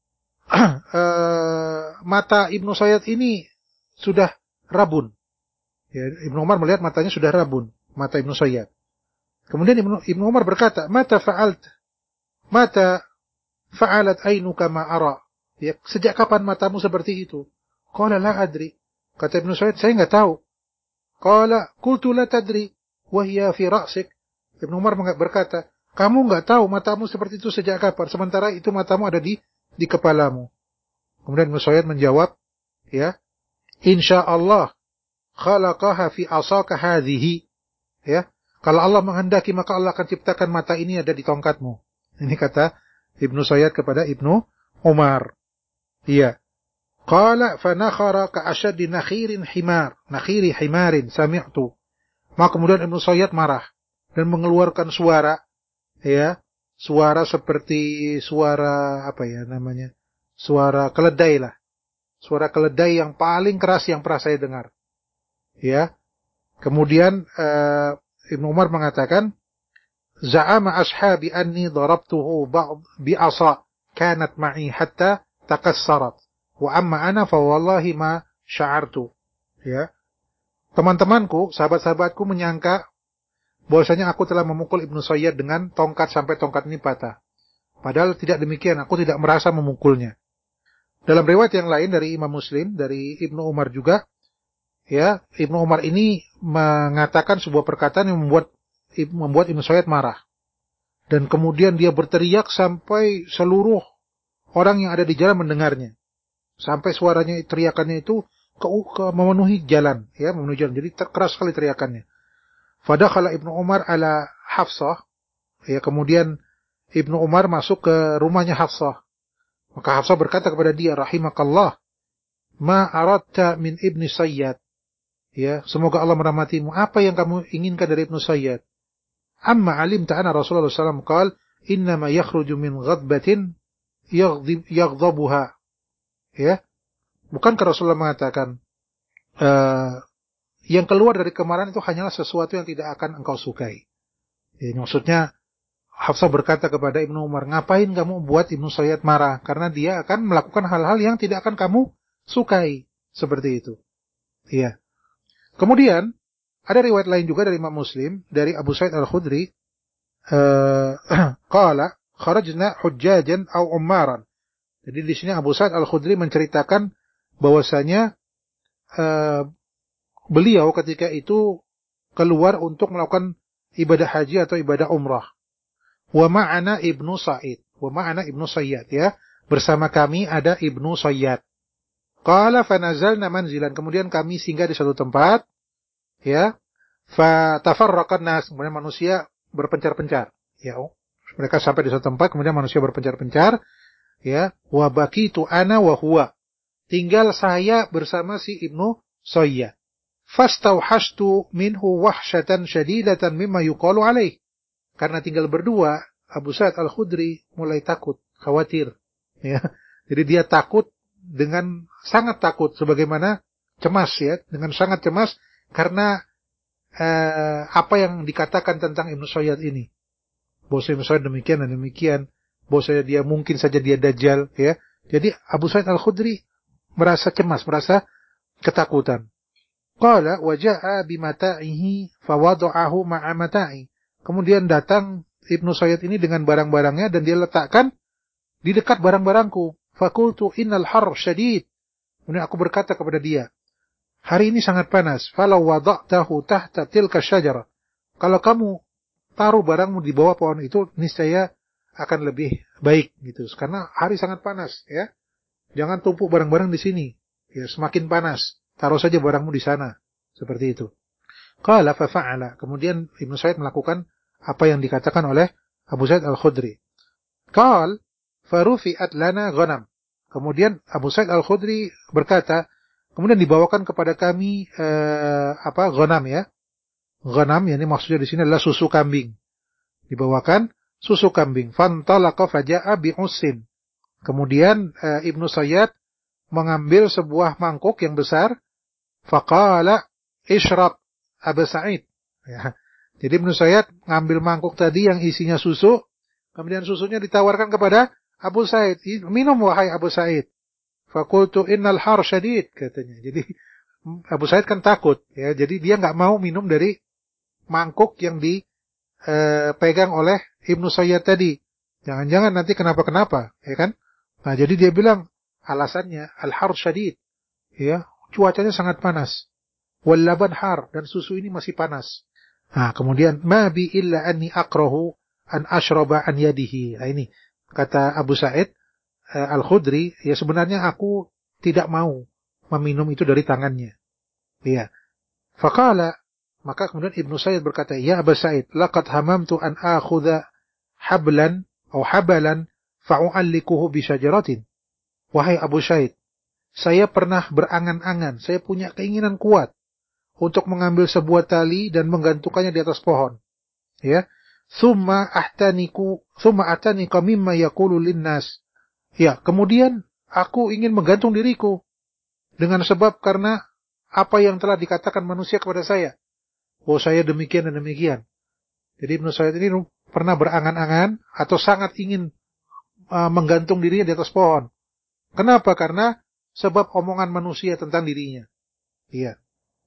S1: uh, mata Ibnu Sayyad ini sudah rabun. Ya, Ibnu Umar melihat matanya sudah rabun, mata Ibnu Sayyad. Kemudian Ibnu, Ibnu Umar berkata, "Mata fa'alt? Mata fa'alat ainuka ma ara?" Ya, sejak kapan matamu seperti itu? Qala la adri. Kata Ibnu Sayyad, saya enggak tahu. Qala qultu la tadri wa hiya fi ra'sik. Ibnu Umar berkata, kamu enggak tahu matamu seperti itu sejak kapan, sementara itu matamu ada di di kepalamu. Kemudian Ibnu Sayyad menjawab, ya, insyaallah khalaqaha fi asaka hadhihi. Ya, kalau Allah menghendaki maka Allah akan ciptakan mata ini ada di tongkatmu. Ini kata Ibnu Sayyad kepada Ibnu Umar. Iya. Qala fa nakhara ka ashaddi nakhirin himar, nakhiri himarin sami'tu. Maka kemudian Ibnu Sayyad marah dan mengeluarkan suara, ya, suara seperti suara apa ya namanya? Suara keledai lah. Suara keledai yang paling keras yang pernah saya dengar. Ya. Kemudian uh, Ibnu Umar mengatakan, za'ama ashabi anni darabtuhu ba'd bi'asa kanat ma'i hatta takassarat wa amma ana fa wallahi ma sya'artu. ya. Teman-temanku, sahabat-sahabatku menyangka bahwasanya aku telah memukul Ibnu Sayyad dengan tongkat sampai tongkat ini patah. Padahal tidak demikian, aku tidak merasa memukulnya. Dalam riwayat yang lain dari Imam Muslim, dari Ibnu Umar juga, ya, Ibnu Umar ini mengatakan sebuah perkataan yang membuat membuat Ibnu Sayyad marah. Dan kemudian dia berteriak sampai seluruh orang yang ada di jalan mendengarnya. Sampai suaranya, teriakannya itu ke, ke memenuhi jalan, ya, memenuhi jalan. Jadi keras sekali teriakannya. Fadakhala Ibnu Umar ala Hafsah, ya, kemudian Ibnu Umar masuk ke rumahnya Hafsah. Maka Hafsah berkata kepada dia, rahimakallah, ma aradta min Ibni Sayyad. Ya, semoga Allah merahmatimu. Apa yang kamu inginkan dari Ibnu Sayyad? Amma alimta anna Rasulullah sallallahu alaihi wasallam qala, innama yakhruju min ghadbatin yaghdabuha. Ya, bukankah Rasulullah mengatakan, uh, yang keluar dari kemarahan itu hanyalah sesuatu yang tidak akan engkau sukai. Ya, maksudnya Hafsah berkata kepada Ibnu Umar, ngapain kamu buat Ibnu Sayyad marah? Karena dia akan melakukan hal-hal yang tidak akan kamu sukai. Seperti itu. Iya. Kemudian, ada riwayat lain juga dari Imam Muslim, dari Abu Sa'id Al-Khudri, qala, kharajna hujjajan aw ummaran. Jadi di sini Abu Sa'id Al-Khudri menceritakan bahwasanya uh, beliau ketika itu keluar untuk melakukan ibadah haji atau ibadah umrah. Wa ma'ana Ibnu Sa'id, wa ma'ana Ibnu Sayyad, ya. Bersama kami ada Ibnu Sayyad. Qala fanazalna manzilan, kemudian kami singgah di suatu tempat, ya. Fa tafarraqan nas, kemudian manusia berpencar-pencar, ya. Mereka sampai di suatu tempat, kemudian manusia berpencar-pencar, ya. Wa baqitu ana wa huwa, tinggal saya bersama si Ibnu Sayyad. Fastauhashtu minhu wahsyatan syadidatan mimma yuqalu alaih. Karena tinggal berdua, Abu Sa'id Al-Khudri mulai takut, khawatir, ya. Jadi dia takut dengan sangat takut, sebagaimana cemas, ya, dengan sangat cemas karena eh, apa yang dikatakan tentang Ibnu Sayyad ini. Bahwa Ibnu Sayyad demikian dan demikian, bahwa dia mungkin saja dia dajjal, ya. Jadi Abu Sa'id Al-Khudri merasa cemas, merasa ketakutan. Qala wa jaa'a bimata'ihi fawada'ahu ma'a mata'i. Kemudian datang Ibnu Sayyad ini dengan barang-barangnya dan dia letakkan di dekat barang-barangku. Fakultu innal har syadid. Kemudian aku berkata kepada dia, hari ini sangat panas. Falau wada'tahu tahta tilka syajara. Kalau kamu taruh barangmu di bawah pohon itu, niscaya akan lebih baik gitu. Karena hari sangat panas, ya. Jangan tumpuk barang-barang di sini. Ya, semakin panas. Taruh saja barangmu di sana. Seperti itu. Qala fa fa'ala. Kemudian Ibnu Sayyid melakukan apa yang dikatakan oleh Abu Sa'id Al-Khudri. Qal farufi'at lana ghanam. Kemudian Abu Sa'id Al-Khudri berkata, kemudian dibawakan kepada kami eh, apa ghanam, ya. Ghanam, yakni maksudnya di sini adalah susu kambing. Dibawakan susu kambing. Fantalaqa faja'a bi'ussin. Kemudian eh, Ibnu Sayyid mengambil sebuah mangkuk yang besar. Faqala ishrab Abu Sa'id. Ya. Jadi Ibnu Sayyid ngambil mangkuk tadi yang isinya susu, kemudian susunya ditawarkan kepada Abu Sa'id. Minum wahai Abu Sa'id. Fakultu innal har syadid, katanya. Jadi Abu Sa'id kan takut, ya. Jadi dia nggak mau minum dari mangkuk yang dipegang eh, oleh Ibnu Sayyid tadi. Jangan-jangan nanti kenapa-kenapa, ya kan? Nah, jadi dia bilang alasannya al-har syadid, ya. Cuacanya sangat panas. Wal laban har, dan susu ini masih panas. Nah, kemudian ma bi illa anni akrahu an ashraba an yadihi. Nah, ini kata Abu Sa'id uh, Al-Khudri, ya sebenarnya aku tidak mau meminum itu dari tangannya. Iya. Faqala, maka kemudian Ibnu Sayyid berkata, ya Abu Sa'id, laqad hamamtu an akhudha hablan atau habalan fa'u'allikuhu bi syajaratin. Wahai Abu Sa'id, saya pernah berangan-angan, saya punya keinginan kuat untuk mengambil sebuah tali dan menggantungkannya di atas pohon. Ya. Tsumma ahtaniku, tsumma atanika mimma yaqulu linnas. Ya, kemudian aku ingin menggantung diriku dengan sebab karena apa yang telah dikatakan manusia kepada saya. Oh, saya demikian dan demikian. Jadi Ibnu Sayyid ini pernah berangan-angan atau sangat ingin uh, menggantung dirinya di atas pohon. Kenapa? Karena sebab omongan manusia tentang dirinya. Iya.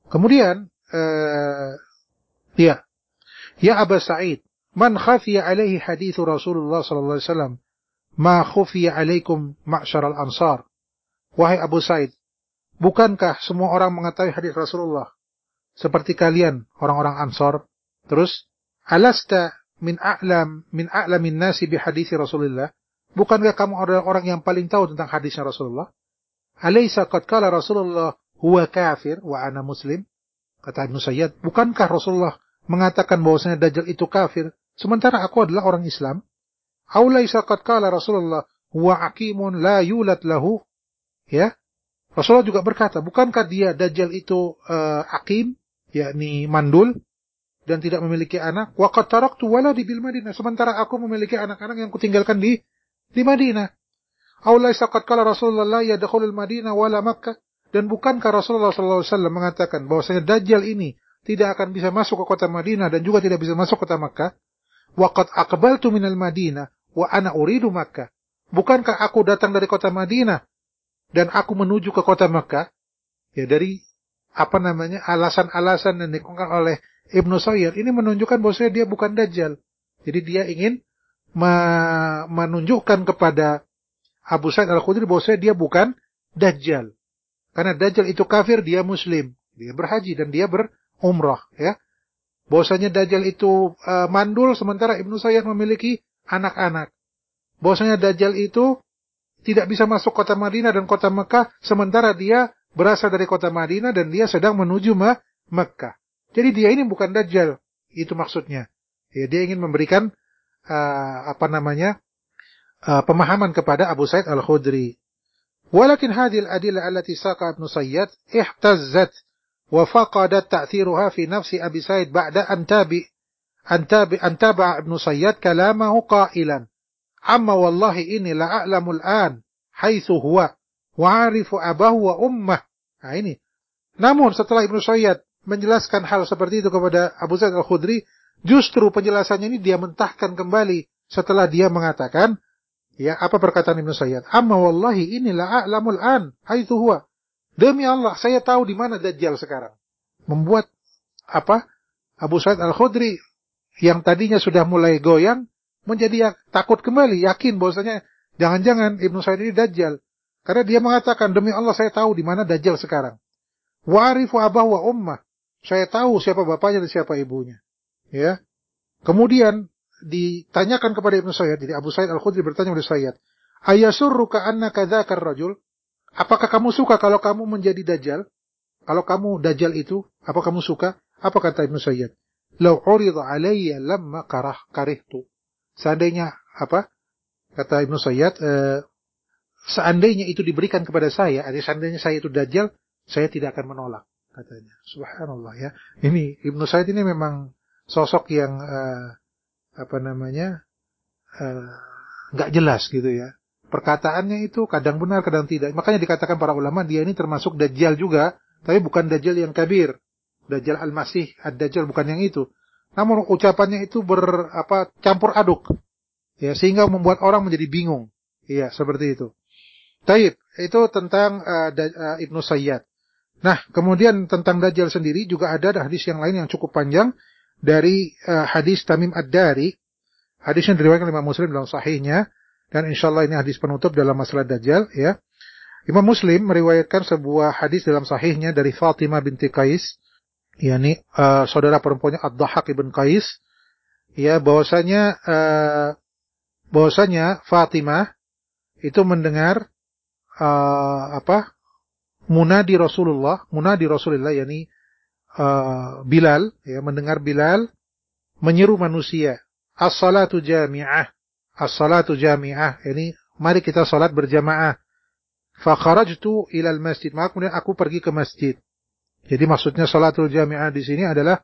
S1: Kemudian uh, ya, ya Aba Sa'id, man khafiya alaihi hadithu Rasulullah sallallahu alaihi wasallam, ma khufiya alaikum ma'syaral ansar. Wahai Abu Sa'id, bukankah semua orang mengetahui hadis Rasulullah seperti kalian orang-orang Ansar? Terus, alasta min a'lam min a'lamin nasi bi hadis Rasulullah? Bukankah kamu adalah orang yang paling tahu tentang hadisnya Rasulullah? Alaysa qad qala Rasulullah huwa kafir wa ana muslim? Kata Ibnu Sayyad, bukankah Rasulullah mengatakan bahwasanya Dajjal itu kafir sementara aku adalah orang Islam? Aw laysa qad qala Rasulullah huwa aqimun la yulad lahu? Ya, Rasulullah juga berkata, bukankah dia Dajjal itu uh, aqim, yakni mandul dan tidak memiliki anak? Wa qad taraktu waladi bil Madinah, sementara aku memiliki anak-anak yang kutinggalkan di di Madinah. Aw laysa qad qala Rasulullah la yadkhulul Madinah wala Makkah, dan bukankah Rasulullah sallallahu alaihi wasallam mengatakan bahwasanya Dajjal ini tidak akan bisa masuk ke kota Madinah dan juga tidak bisa masuk ke kota Makkah? Wa qad aqbaltu minal Madinah wa ana uridu Makkah, bukankah aku datang dari kota Madinah dan aku menuju ke kota Makkah? Ya, dari apa namanya alasan-alasan yang dikemukakan oleh Ibnu Sayyid ini menunjukkan bahwasanya dia bukan Dajjal. Jadi dia ingin me- menunjukkan kepada Abu Sa'id Al-Khudri bahwasanya dia bukan Dajjal. Karena Dajjal itu kafir, dia muslim, dia berhaji dan dia berumrah, ya. Bahwasanya Dajjal itu uh, mandul sementara Ibnu Sayyid memiliki anak-anak. Bahwasanya Dajjal itu tidak bisa masuk kota Madinah dan kota Mekah, sementara dia berasal dari kota Madinah dan dia sedang menuju Me- Mekah. Jadi dia ini bukan Dajjal, itu maksudnya. Ya, dia ingin memberikan uh, apa namanya uh, pemahaman kepada Abu Sa'id Al-Khudri. Walakin hadhihi al-adillah allati saqa Ibnu Sayyid ihtazzat wa faqadat ta'thiruha fi nafsi Abi Sa'id ba'da an tabi an tabi an taba'a Ibnu Sayyid kalamahu qailan amma wallahi inni la a'lamul an haitsu huwa wa 'arifu abahu wa ummah. Nah ini. Namun setelah Ibnu Sayyid menjelaskan hal seperti itu kepada Abu Sa'id Al-Khudri, justru penjelasannya ini dia mentahkan kembali setelah dia mengatakan, ya, apa perkataan Ibnu Sayyid? Amma wallahi inni la a'lamul an haitsu huwa. Demi Allah, saya tahu di mana Dajjal sekarang. Membuat apa? Abu Sa'id Al-Khudri yang tadinya sudah mulai goyang menjadi takut kembali, yakin bahwasanya jangan-jangan Ibnu Sayyid ini Dajjal. Karena dia mengatakan, demi Allah saya tahu di mana Dajjal sekarang. Wa'arifu abahu wa ummah. Saya tahu siapa bapaknya dan siapa ibunya. Ya. Kemudian ditanyakan kepada Ibnu Sayyid, jadi Abu Sa'id Al-Khudri bertanya kepada Sayyid, ayasurruka annaka dzakar rajul? Apakah kamu suka kalau kamu menjadi Dajjal? Kalau kamu Dajjal itu, apa kamu suka? Apa kata Ibnu Sayyid? Law urida alayya lamma karah karihtu. Seandainya apa? Kata Ibnu Sayyid, eh, seandainya itu diberikan kepada saya, artinya seandainya saya itu Dajjal, saya tidak akan menolak, katanya. Subhanallah, ya. Ini Ibnu Sayyid ini memang sosok yang uh, apa namanya nggak uh, jelas gitu ya. Perkataannya itu kadang benar, kadang tidak. Makanya dikatakan para ulama dia ini termasuk Dajjal juga, tapi bukan Dajjal yang kabir. Dajjal Al-Masih, Ad-Dajjal bukan yang itu. Namun ucapannya itu ber apa campur aduk. Ya, sehingga membuat orang menjadi bingung. Iya, seperti itu. Taib, itu tentang uh, uh, Ibnu Sayyid. Nah, kemudian tentang Dajjal sendiri juga ada hadis yang lain yang cukup panjang dari uh, hadis Tamim Ad-Dari. Hadisnya diriwayatkan oleh Imam Muslim dalam sahihnya, dan insyaallah ini hadis penutup dalam masalah Dajjal, ya. Imam Muslim meriwayatkan sebuah hadis dalam sahihnya dari Fatimah binti Qais, yakni uh, saudara perempuannya Ad-Dhahhak ibn Qais, ya, bahwasanya uh, bahwasanya Fatimah itu mendengar uh, apa? munadi Rasulullah, munadi Rasulullah, yakni uh, Bilal, ya, mendengar Bilal menyeru manusia, as-salatu jami'ah, as-salatu jami'ah, yakni mari kita salat berjamaah. Fa kharajtu ila al-masjid, maka kemudian aku pergi ke masjid. Jadi maksudnya salatul jami'ah di sini adalah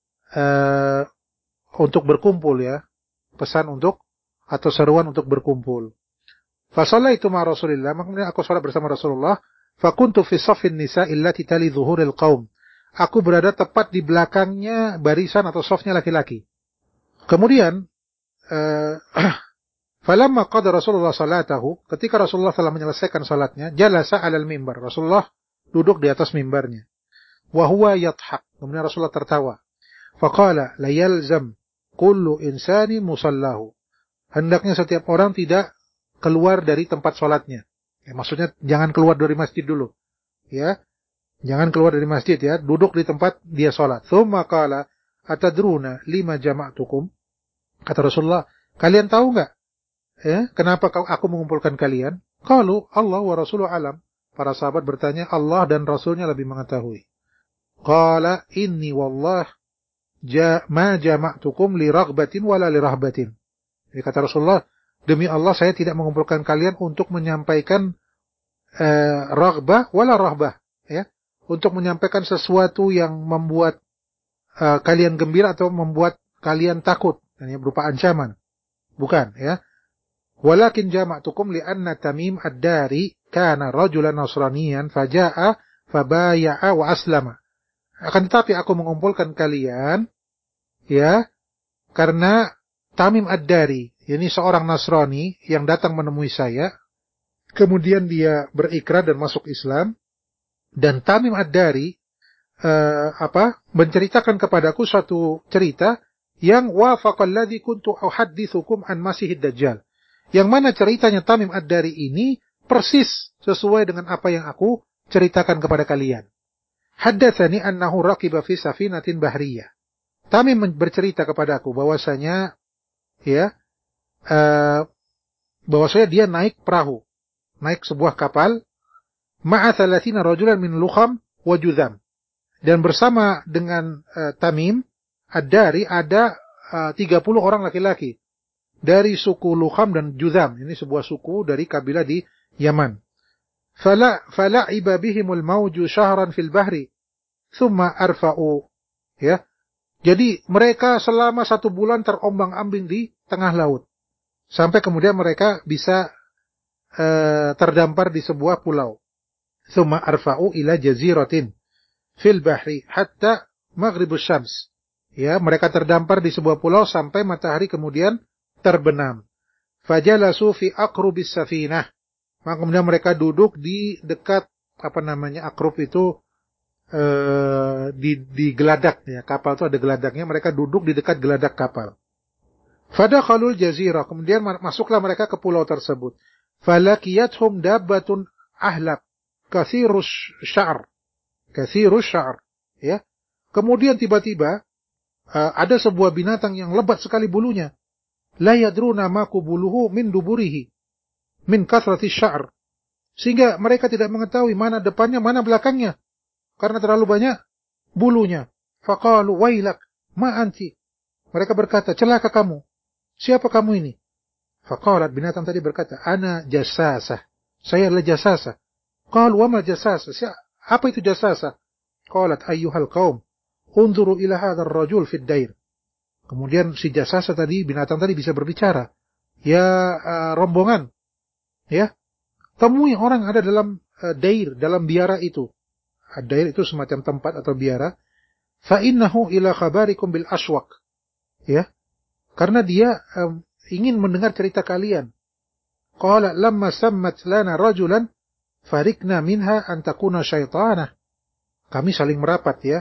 S1: uh, untuk berkumpul, ya, pesan untuk atau seruan untuk berkumpul. Fa shallaitu ma Rasulillah, maka kemudian aku salat bersama Rasulullah. Fakuntu fi shaffin nisa illati tali zuhuril qaum. Aku berada tepat di belakangnya barisan atau safnya laki-laki. Kemudian uh, falamma qada Rasulullah salatahu, ketika Rasulullah telah menyelesaikan salatnya, jalasa 'alal mimbar. Rasulullah duduk di atas mimbarnya. wa huwa yadhhak. Kemudian Rasulullah tertawa. Faqala la yalzam kullu insani musallahu. Hendaknya setiap orang tidak keluar dari tempat salatnya. Ya, maksudnya jangan keluar dari masjid dulu. Ya. Jangan keluar dari masjid ya, duduk di tempat dia salat. Tsumma qala atadruna lima jama'tukum? Kata Rasulullah, kalian tahu enggak? Ya, kenapa aku mengumpulkan kalian? Qalu Allah wa rasuluhu alam. Para sahabat bertanya, Allah dan Rasulnya lebih mengetahui. Qala inni wallah ja ma jama'tukum li raghbatin wala li rahbatin. Jadi kata Rasulullah, demi Allah saya tidak mengumpulkan kalian untuk menyampaikan eh, raghbah wala rahbah, ya, untuk menyampaikan sesuatu yang membuat uh, kalian gembira atau membuat kalian takut, ini berupa ancaman. Bukan, ya. Walakin jama'tukum li'anna Tamim ad-Dari kana rajulan nasraniyan faja'a fabaya'a wa aslama. Akan tetapi aku mengumpulkan kalian, ya, karena Tamim ad-Dari, ini seorang Nasrani yang datang menemui saya, kemudian dia berikrar dan masuk Islam, dan Tamim ad-Dari uh, apa menceritakan kepadaku suatu cerita yang wafaqalladzi kuntu uhadditsukum an Masihid Dajjal. Yang mana ceritanya Tamim ad-Dari ini persis sesuai dengan apa yang aku ceritakan kepada kalian. Haddatsani annahu raqiba fi safinatin bahriyah. Tamim bercerita kepadaku bahwasanya ya uh, bahwasanya dia naik perahu, naik sebuah kapal ma'a thalathina rajulan min lukham wa judham. Dan bersama dengan uh, Tamim ad-Dari ada uh, tiga puluh orang laki-laki dari suku Lukham dan Judham. Ini sebuah suku dari kabilah di Yaman. Fala fala'iba bihimul mawju syahran fil bahri thumma arfa'u, ya. Jadi mereka selama satu bulan terombang-ambing di tengah laut sampai kemudian mereka bisa uh, terdampar di sebuah pulau. Thumma arfa'u ila jaziratin fil bahri hatta maghribus syams. Ya, mereka terdampar di sebuah pulau sampai matahari kemudian terbenam. Fajalasu fi aqrubis safinah. Maka kemudian mereka duduk di dekat apa namanya akrub itu eh, di di geladak ya. Kapal itu ada geladaknya, mereka duduk di dekat geladak kapal. Fadakhalul jazirah, kemudian masuklah mereka ke pulau tersebut. Falakiyathum dabbatun ahlab katsirus sya'r. Katsirus sya'r, ya. Kemudian tiba-tiba uh, ada sebuah binatang yang lebat sekali bulunya. La yadruna ma qubuluhu min duburihi min kathrati sya'r. Sehingga mereka tidak mengetahui mana depannya, mana belakangnya karena terlalu banyak bulunya. Faqalu wailak ma anti. Mereka berkata, celaka kamu. Siapa kamu ini? Faqalat, binatang tadi berkata, ana jassasah. Saya adalah jassasah. Qalu wa ma jassasah? Apa itu jassasah? Qalat ayyuhal qaum, unzuru ila hadzal rajul fid dair. Kemudian si jassasah tadi, binatang tadi bisa berbicara. Ya uh, rombongan, ya, temui orang ada dalam uh, dair, dalam biara itu. Dair itu semacam tempat atau biara. Fa innahu ila khabarikum bil aswaq. Ya. Karena dia um, ingin mendengar cerita kalian. Qala lamma sammat lana rajulan farikna minha an takuna syaitanah. Kami saling merapat ya.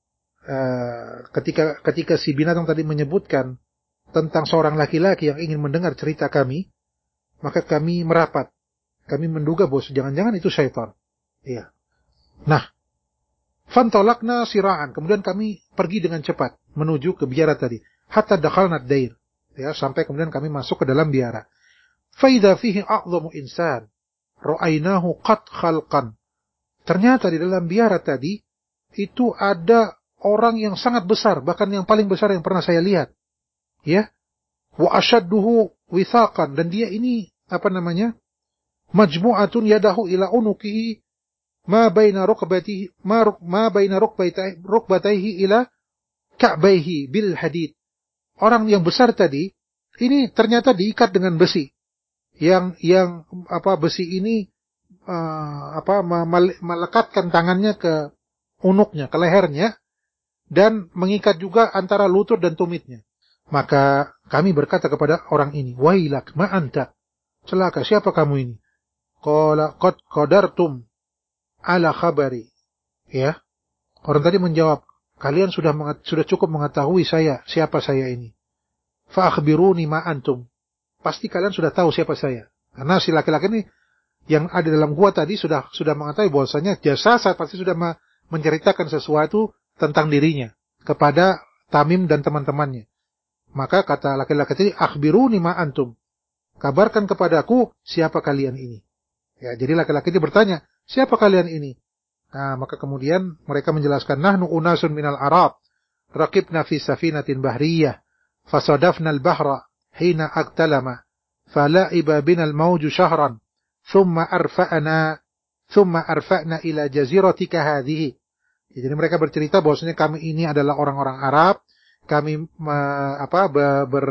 S1: Uh, ketika ketika si binatang tadi menyebutkan tentang seorang laki-laki yang ingin mendengar cerita kami, maka kami merapat. Kami menduga bahwa jangan-jangan itu syaitan. Iya. Nah, fantolakna siraan. Kemudian kami pergi dengan cepat menuju ke biara tadi. Hatta dakhalna ad-dair. Ya, sampai kemudian kami masuk ke dalam biara. Fa idza fihi a'dhamu insan ra'aynahu qad khalqan. Ternyata di dalam biara tadi itu ada orang yang sangat besar, bahkan yang paling besar yang pernah saya lihat. Ya. Wa ashadduhu withaqan, dan dia ini apa namanya? Majmu'atun yadahu ila unuqihi ma baina rukbatihi ma ma baina rukbatayhi rukbatayhi ila ka'baihi bil hadid. Orang yang besar tadi ini ternyata diikat dengan besi. Yang yang apa besi ini uh, apa melekatkan tangannya ke unuknya, ke lehernya, dan mengikat juga antara lutut dan tumitnya. Maka kami berkata kepada orang ini, wailak ma anta? Celaka, siapa kamu ini? Qala qad qadartum ala khabari. Ya. Orang tadi menjawab, kalian sudah menget, sudah cukup mengetahui saya, siapa saya ini. Fa akhbiruni ma antum. Pasti kalian sudah tahu siapa saya. Karena si laki-laki ini yang ada dalam gua tadi sudah sudah mengetahui bahwasanya Jasasa pasti sudah me, menceritakan sesuatu tentang dirinya kepada Tamim dan teman-temannya. Maka kata laki-laki tadi, akhbiruni ma antum. Kabarkan kepadaku siapa kalian ini. Ya, jadi laki-laki itu bertanya, siapa kalian ini? Nah, maka kemudian mereka menjelaskan, nahnu unasun minal Arab, raqibna fi safinatin bahriyah, fasadafna al-bahra hina aqtalama, fala'iba bina al-mawju syahran, thumma arfa'na, thumma arfa'na ila jaziratika hadhihi. Jadi mereka bercerita bahwasanya kami ini adalah orang-orang Arab, kami uh, apa ber, ber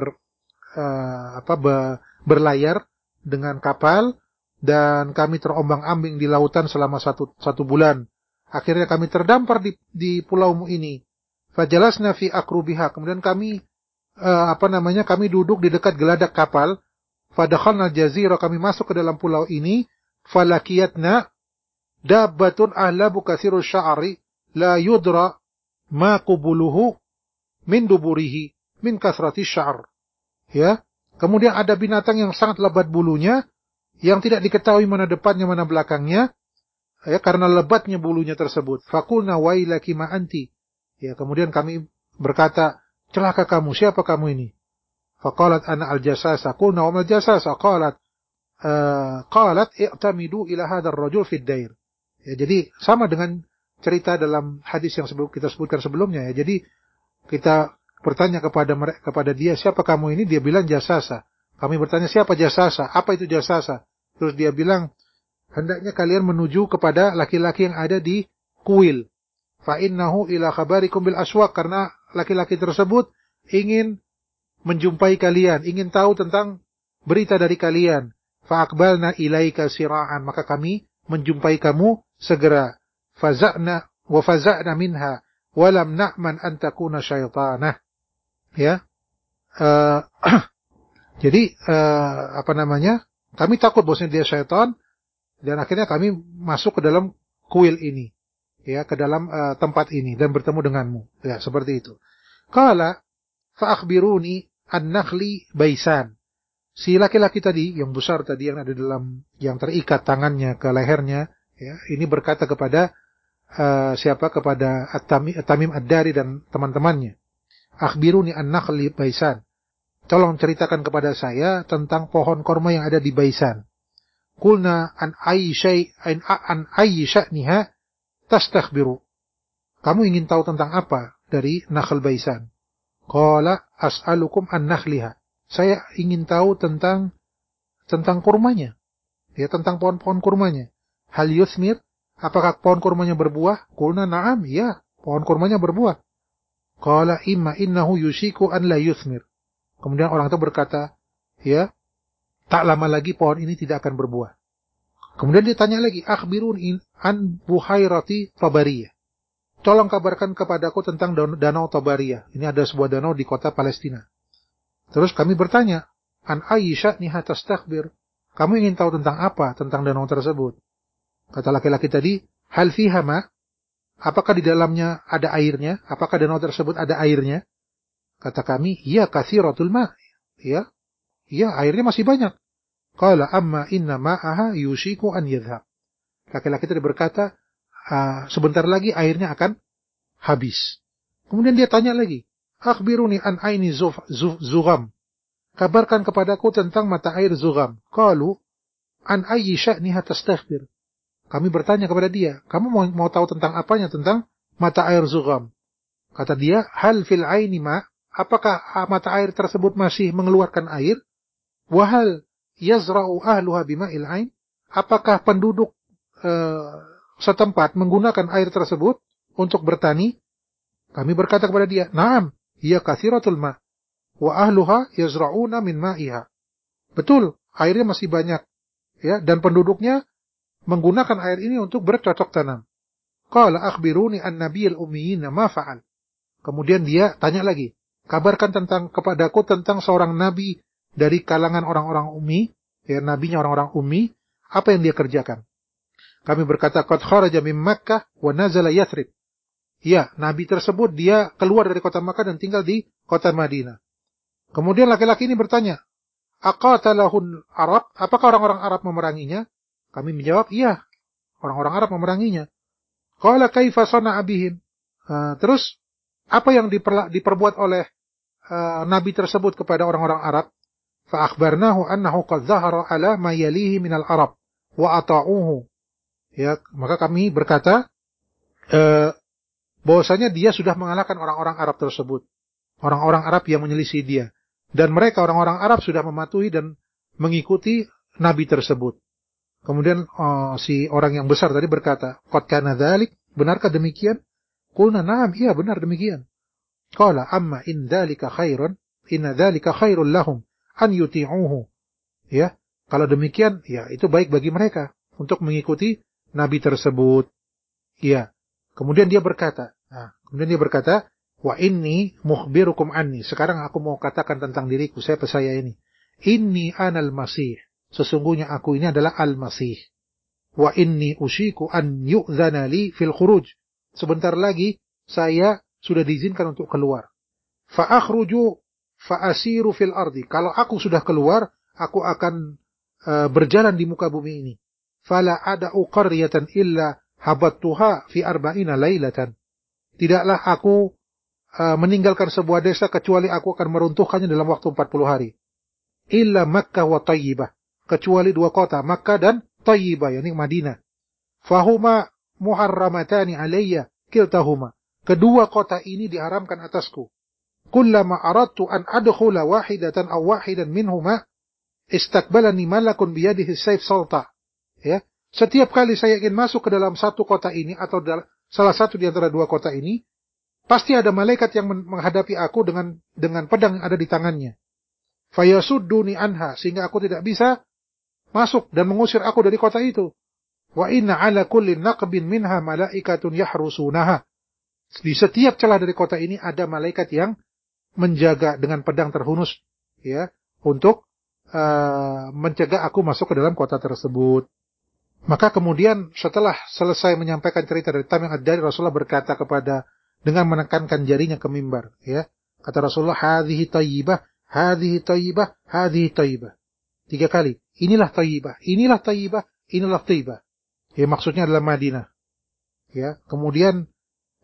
S1: uh, apa ber, berlayar dengan kapal dan kami terombang-ambing di lautan selama satu satu bulan. Akhirnya kami terdampar di di pulaumu ini. Fajalasna fi akrubiha. Kemudian kami uh, apa namanya? Kami duduk di dekat geladak kapal. Fadakhalna jazira, kami masuk ke dalam pulau ini. Falakiyatna dabbatun ahlabu katsiru sya'ri la yudra ma qubuluhu min duburihi min kasrati sya'ar. Ya. Kemudian ada binatang yang sangat lebat bulunya yang tidak diketahui mana depannya mana belakangnya. Ya, karena lebatnya bulunya tersebut. Faqulna wailaki ma anti. Ya, kemudian kami berkata, celaka kamu, siapa kamu ini? Faqalat ana al-jasasa. Qulna wa mal jasasa? Qalat uh, qalat i'tamidu ila hadzal rajul fid dair. Ya, jadi sama dengan cerita dalam hadis yang sebelum kita sebutkan sebelumnya ya. Jadi kita bertanya kepada mereka, kepada dia, siapa kamu ini? Dia bilang jasasa. Kami bertanya, siapa jasasa? Apa itu jasasa? Terus dia bilang, hendaknya kalian menuju kepada laki-laki yang ada di kuil. Fa innahu ila khabarikum bil aswaq, karena laki-laki tersebut ingin menjumpai kalian, ingin tahu tentang berita dari kalian. Fa aqbalna ilaika sira'an, maka kami menjumpai kamu segera. Faza'na wa faza'na minha wa lam na'man an takuna syaitanah. Ya. Uh, jadi uh, apa namanya? Kami takut bahwasanya dia syaitan. Dan akhirnya kami masuk ke dalam kuil ini. Ya, ke dalam uh, tempat ini. Dan bertemu denganmu. Ya, seperti itu. Qala, fa'akhbiruni an-nakhli baisan. Si laki-laki tadi, yang besar tadi, yang ada dalam, yang terikat tangannya ke lehernya. Ya, ini berkata kepada, uh, siapa? Kepada At-Tamim Ad-Dari dan teman-temannya. Akhbiruni an-nakhli baisan. Tolong ceritakan kepada saya tentang pohon korma yang ada di Baisan. Qulna an ayyi syai' an ayyi sya'niha tastakhbiru. Kamu ingin tahu tentang apa dari nakhl Baisan? Qala as'alukum an nakhliha. Saya ingin tahu tentang tentang kurmanya. Ya, tentang pohon-pohon kurmanya. Hal yusmir? Apakah pohon kurmanya berbuah? Qulna na'am, ya, pohon kurmanya berbuah. Qala imma innahu yushiku an la yusmir. Kemudian orang itu berkata, ya, tak lama lagi pohon ini tidak akan berbuah. Kemudian dia tanya lagi, akhbirun an buhairati Tabariyah. Tolong kabarkan kepadaku tentang danau Tabariyah. Ini ada sebuah danau di kota Palestina. Terus kami bertanya, an Aisyah niha tastakhbir. Kamu ingin tahu tentang apa tentang danau tersebut? Kata laki-laki tadi, hal fiha ma? Apakah di dalamnya ada airnya? Apakah danau tersebut ada airnya? Kata kami, ya katsiratul ma. Ya. Ya, airnya masih banyak. Qala amma inna ma'aha yushiku an yadhhab. Laki-laki tadi berkata, ah, sebentar lagi airnya akan habis. Kemudian dia tanya lagi, akhbiruni an aini zuf, zuf, zugham. Kabarkan kepadaku tentang mata air Zugham. Qalu an ayyi sya'niha tastakhbir. Kami bertanya kepada dia, kamu mau, mau tahu tentang apanya, tentang mata air Zugham? Kata dia, hal fil aini ma? Apakah mata air tersebut masih mengeluarkan air? Wahal yazra'u ahluha bima'il ain? Apakah penduduk uh, setempat menggunakan air tersebut untuk bertani? Kami berkata kepada dia, "Na'am, hiya katsiratul ma' wa ahluha yazra'una min ma'iha." Betul, airnya masih banyak, ya, dan penduduknya menggunakan air ini untuk bercocok tanam. Qala akhbiruni an nabiyil ummiyina ma fa'al. Kemudian dia tanya lagi, kabarkan tentang kepadaku tentang seorang nabi dari kalangan orang-orang ummi, ya, nabinya orang-orang ummi, apa yang dia kerjakan? Kami berkata, qad kharaja min Makkah wa nazala Yathrib. Ya, Nabi tersebut dia keluar dari kota Makkah dan tinggal di kota Madinah. Kemudian laki-laki ini bertanya, aqatalahul Arab? Apakah orang-orang Arab memeranginya? Kami menjawab, iya, orang-orang Arab memeranginya. Qala kaifa sana'a bihim? Uh, terus, apa yang diperla- diperbuat oleh uh, Nabi tersebut kepada orang-orang Arab? Fa akhbarnahu annahu qad zahara ala ma yalihi minal Arab wa ata'uhu. Ya, maka kami berkata, uh, bahwasanya dia sudah mengalahkan orang-orang Arab tersebut. Orang-orang Arab yang menyelisih dia. Dan mereka orang-orang Arab sudah mematuhi dan mengikuti Nabi tersebut. Kemudian uh, si orang yang besar tadi berkata, qad kana dzalik? Benarkah demikian? Qulna na'am, iya benar demikian. Qala amma in dzalika khairun, inna dzalika khairul lahum an yuti'uhu. Ya, kalau demikian ya itu baik bagi mereka untuk mengikuti Nabi tersebut. Ya. Kemudian dia berkata, nah, kemudian dia berkata, wa inni mukhbirukum anni. Sekarang aku mau katakan tentang diriku, siapa saya ini? Inni anal masih. Sesungguhnya aku ini adalah al-masih. Wa inni ushiku an yu'dzana li fil khuruj. Sebentar lagi saya sudah diizinkan untuk keluar. Fa akhruju fa asiru fil ardi. Kalau aku sudah keluar, aku akan uh, berjalan di muka bumi ini. Fala ada'u qaryatan illa habattuha fi arba'ina lailatan. Tidaklah aku uh, meninggalkan sebuah desa kecuali aku akan meruntuhkannya dalam waktu empat puluh hari. Illa Makkah wa Tayyibah. Kecuali dua kota, Makkah dan Tayyibah, yakni Madinah. Fahuma muharramatani alayya kiltahuma. Kedua kota ini diharamkan atasku. Kullama aradtu an adkhula wahidatan aw wahidan minhuma istakbalani malakun biyadihi sayf salta. Ya. Setiap kali saya ingin masuk ke dalam satu kota ini atau salah satu di antara dua kota ini, pasti ada malaikat yang menghadapi aku dengan dengan pedang yang ada di tangannya. Fayasudduni anha, sehingga aku tidak bisa masuk dan mengusir aku dari kota itu. Wa inna ala kulli naqbin minha malaikatun yahrusunaha. Di setiap celah dari kota ini ada malaikat yang menjaga dengan pedang terhunus, ya, untuk uh, mencegah aku masuk ke dalam kota tersebut. Maka kemudian setelah selesai menyampaikan cerita dari Tamim ad-Dari, Rasulullah berkata kepada dengan menekankan jarinya ke mimbar, ya. Kata Rasulullah, hadhihi tayyibah, hadhihi tayyibah, hadhihi tayyibah. Tiga kali. Inilah tayyibah, inilah tayyibah, inilah tayyibah. Ya, maksudnya adalah Madinah. Ya, kemudian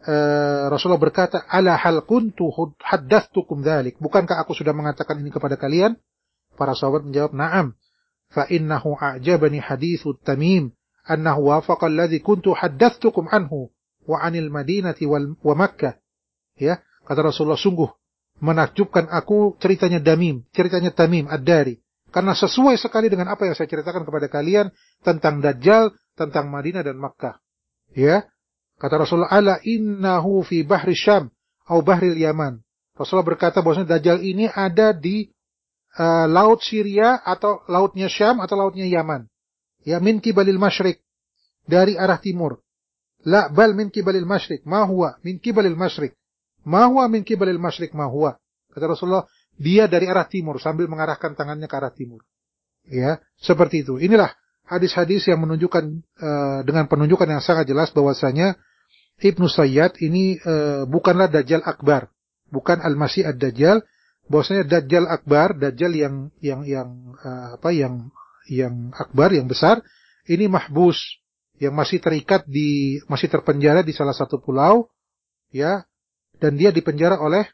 S1: uh, Rasulullah berkata, ala hal kuntu haddathtukum dzalik. Bukankah aku sudah mengatakan ini kepada kalian? Para sahabat menjawab, na'am. فإنه أعجبني حديث التميم أنه وافق الذي كنت حدثتكم عنه وعن المدينة ومكة. Ya, kata Rasulullah, sungguh menakjubkan aku ceritanya Damim, ceritanya Tamim ad-Dari, karena sesuai sekali dengan apa yang saya ceritakan kepada kalian tentang Dajjal, tentang Madinah dan Makkah. Ya, kata Rasulullah, ala innahu fi bahri Syam atau bahri Yaman. Rasulullah berkata bahwasanya Dajjal ini ada di Uh, laut Syria atau lautnya Syam atau lautnya Yaman. Ya, min kibalil masyrik, dari arah timur. La bal min kibalil masyrik, ma huwa min kibalil masyrik. Ma huwa min kibalil masyrik, ma huwa. Kata Rasulullah, dia dari arah timur sambil mengarahkan tangannya ke arah timur. Ya, seperti itu. Inilah hadis-hadis yang menunjukkan uh, dengan penunjukan yang sangat jelas bahwasanya Ibnu Sayyad ini uh, bukanlah Dajjal Akbar, bukan Al-Masih ad-Dajjal. Bahwasanya Dajjal Akbar, Dajjal yang yang yang uh, apa yang yang akbar, yang besar, ini mahbus, yang masih terikat di masih terpenjara di salah satu pulau, ya, dan dia dipenjara oleh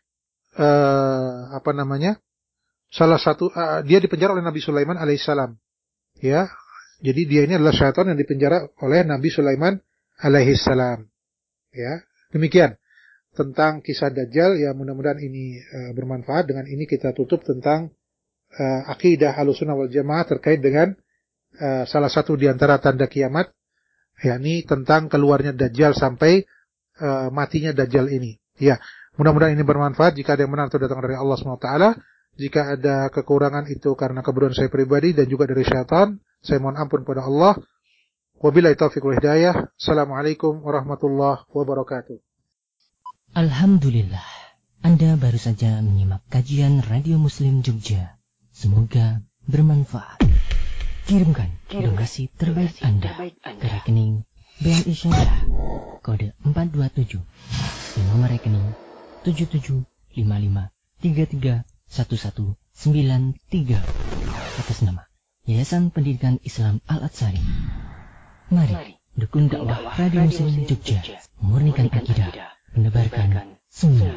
S1: uh, apa namanya? Salah satu uh, dia dipenjara oleh Nabi Sulaiman alaihissalam. Ya. Jadi dia ini adalah syaitan yang dipenjara oleh Nabi Sulaiman alaihissalam. Ya. Demikian tentang kisah Dajjal, ya, mudah-mudahan ini uh, bermanfaat. Dengan ini kita tutup tentang uh, akidah Ahlussunnah wal Jamaah terkait dengan uh, salah satu di antara tanda kiamat, yakni tentang keluarnya Dajjal sampai uh, matinya Dajjal ini. Ya, mudah-mudahan ini bermanfaat. Jika ada yang benar itu datang dari Allah subhanahu wa taala. Jika ada kekurangan itu karena kebodohan saya pribadi dan juga dari syaitan, saya mohon ampun pada Allah. Wabillahi taufiq wal hidayah. Assalamualaikum warahmatullahi wabarakatuh.
S2: Alhamdulillah, Anda baru saja menyimak kajian Radio Muslim Jogja. Semoga bermanfaat. Kirimkan donasi terbaik Anda ke rekening B N I Syariah kode empat dua tujuh di nomor rekening tujuh tujuh lima lima tiga tiga satu satu sembilan tiga atas nama Yayasan Pendidikan Islam Al-Atsari. Mari dukung dakwah Radio Muslim Jogja, memurnikan akidah, menebarkan sunnah.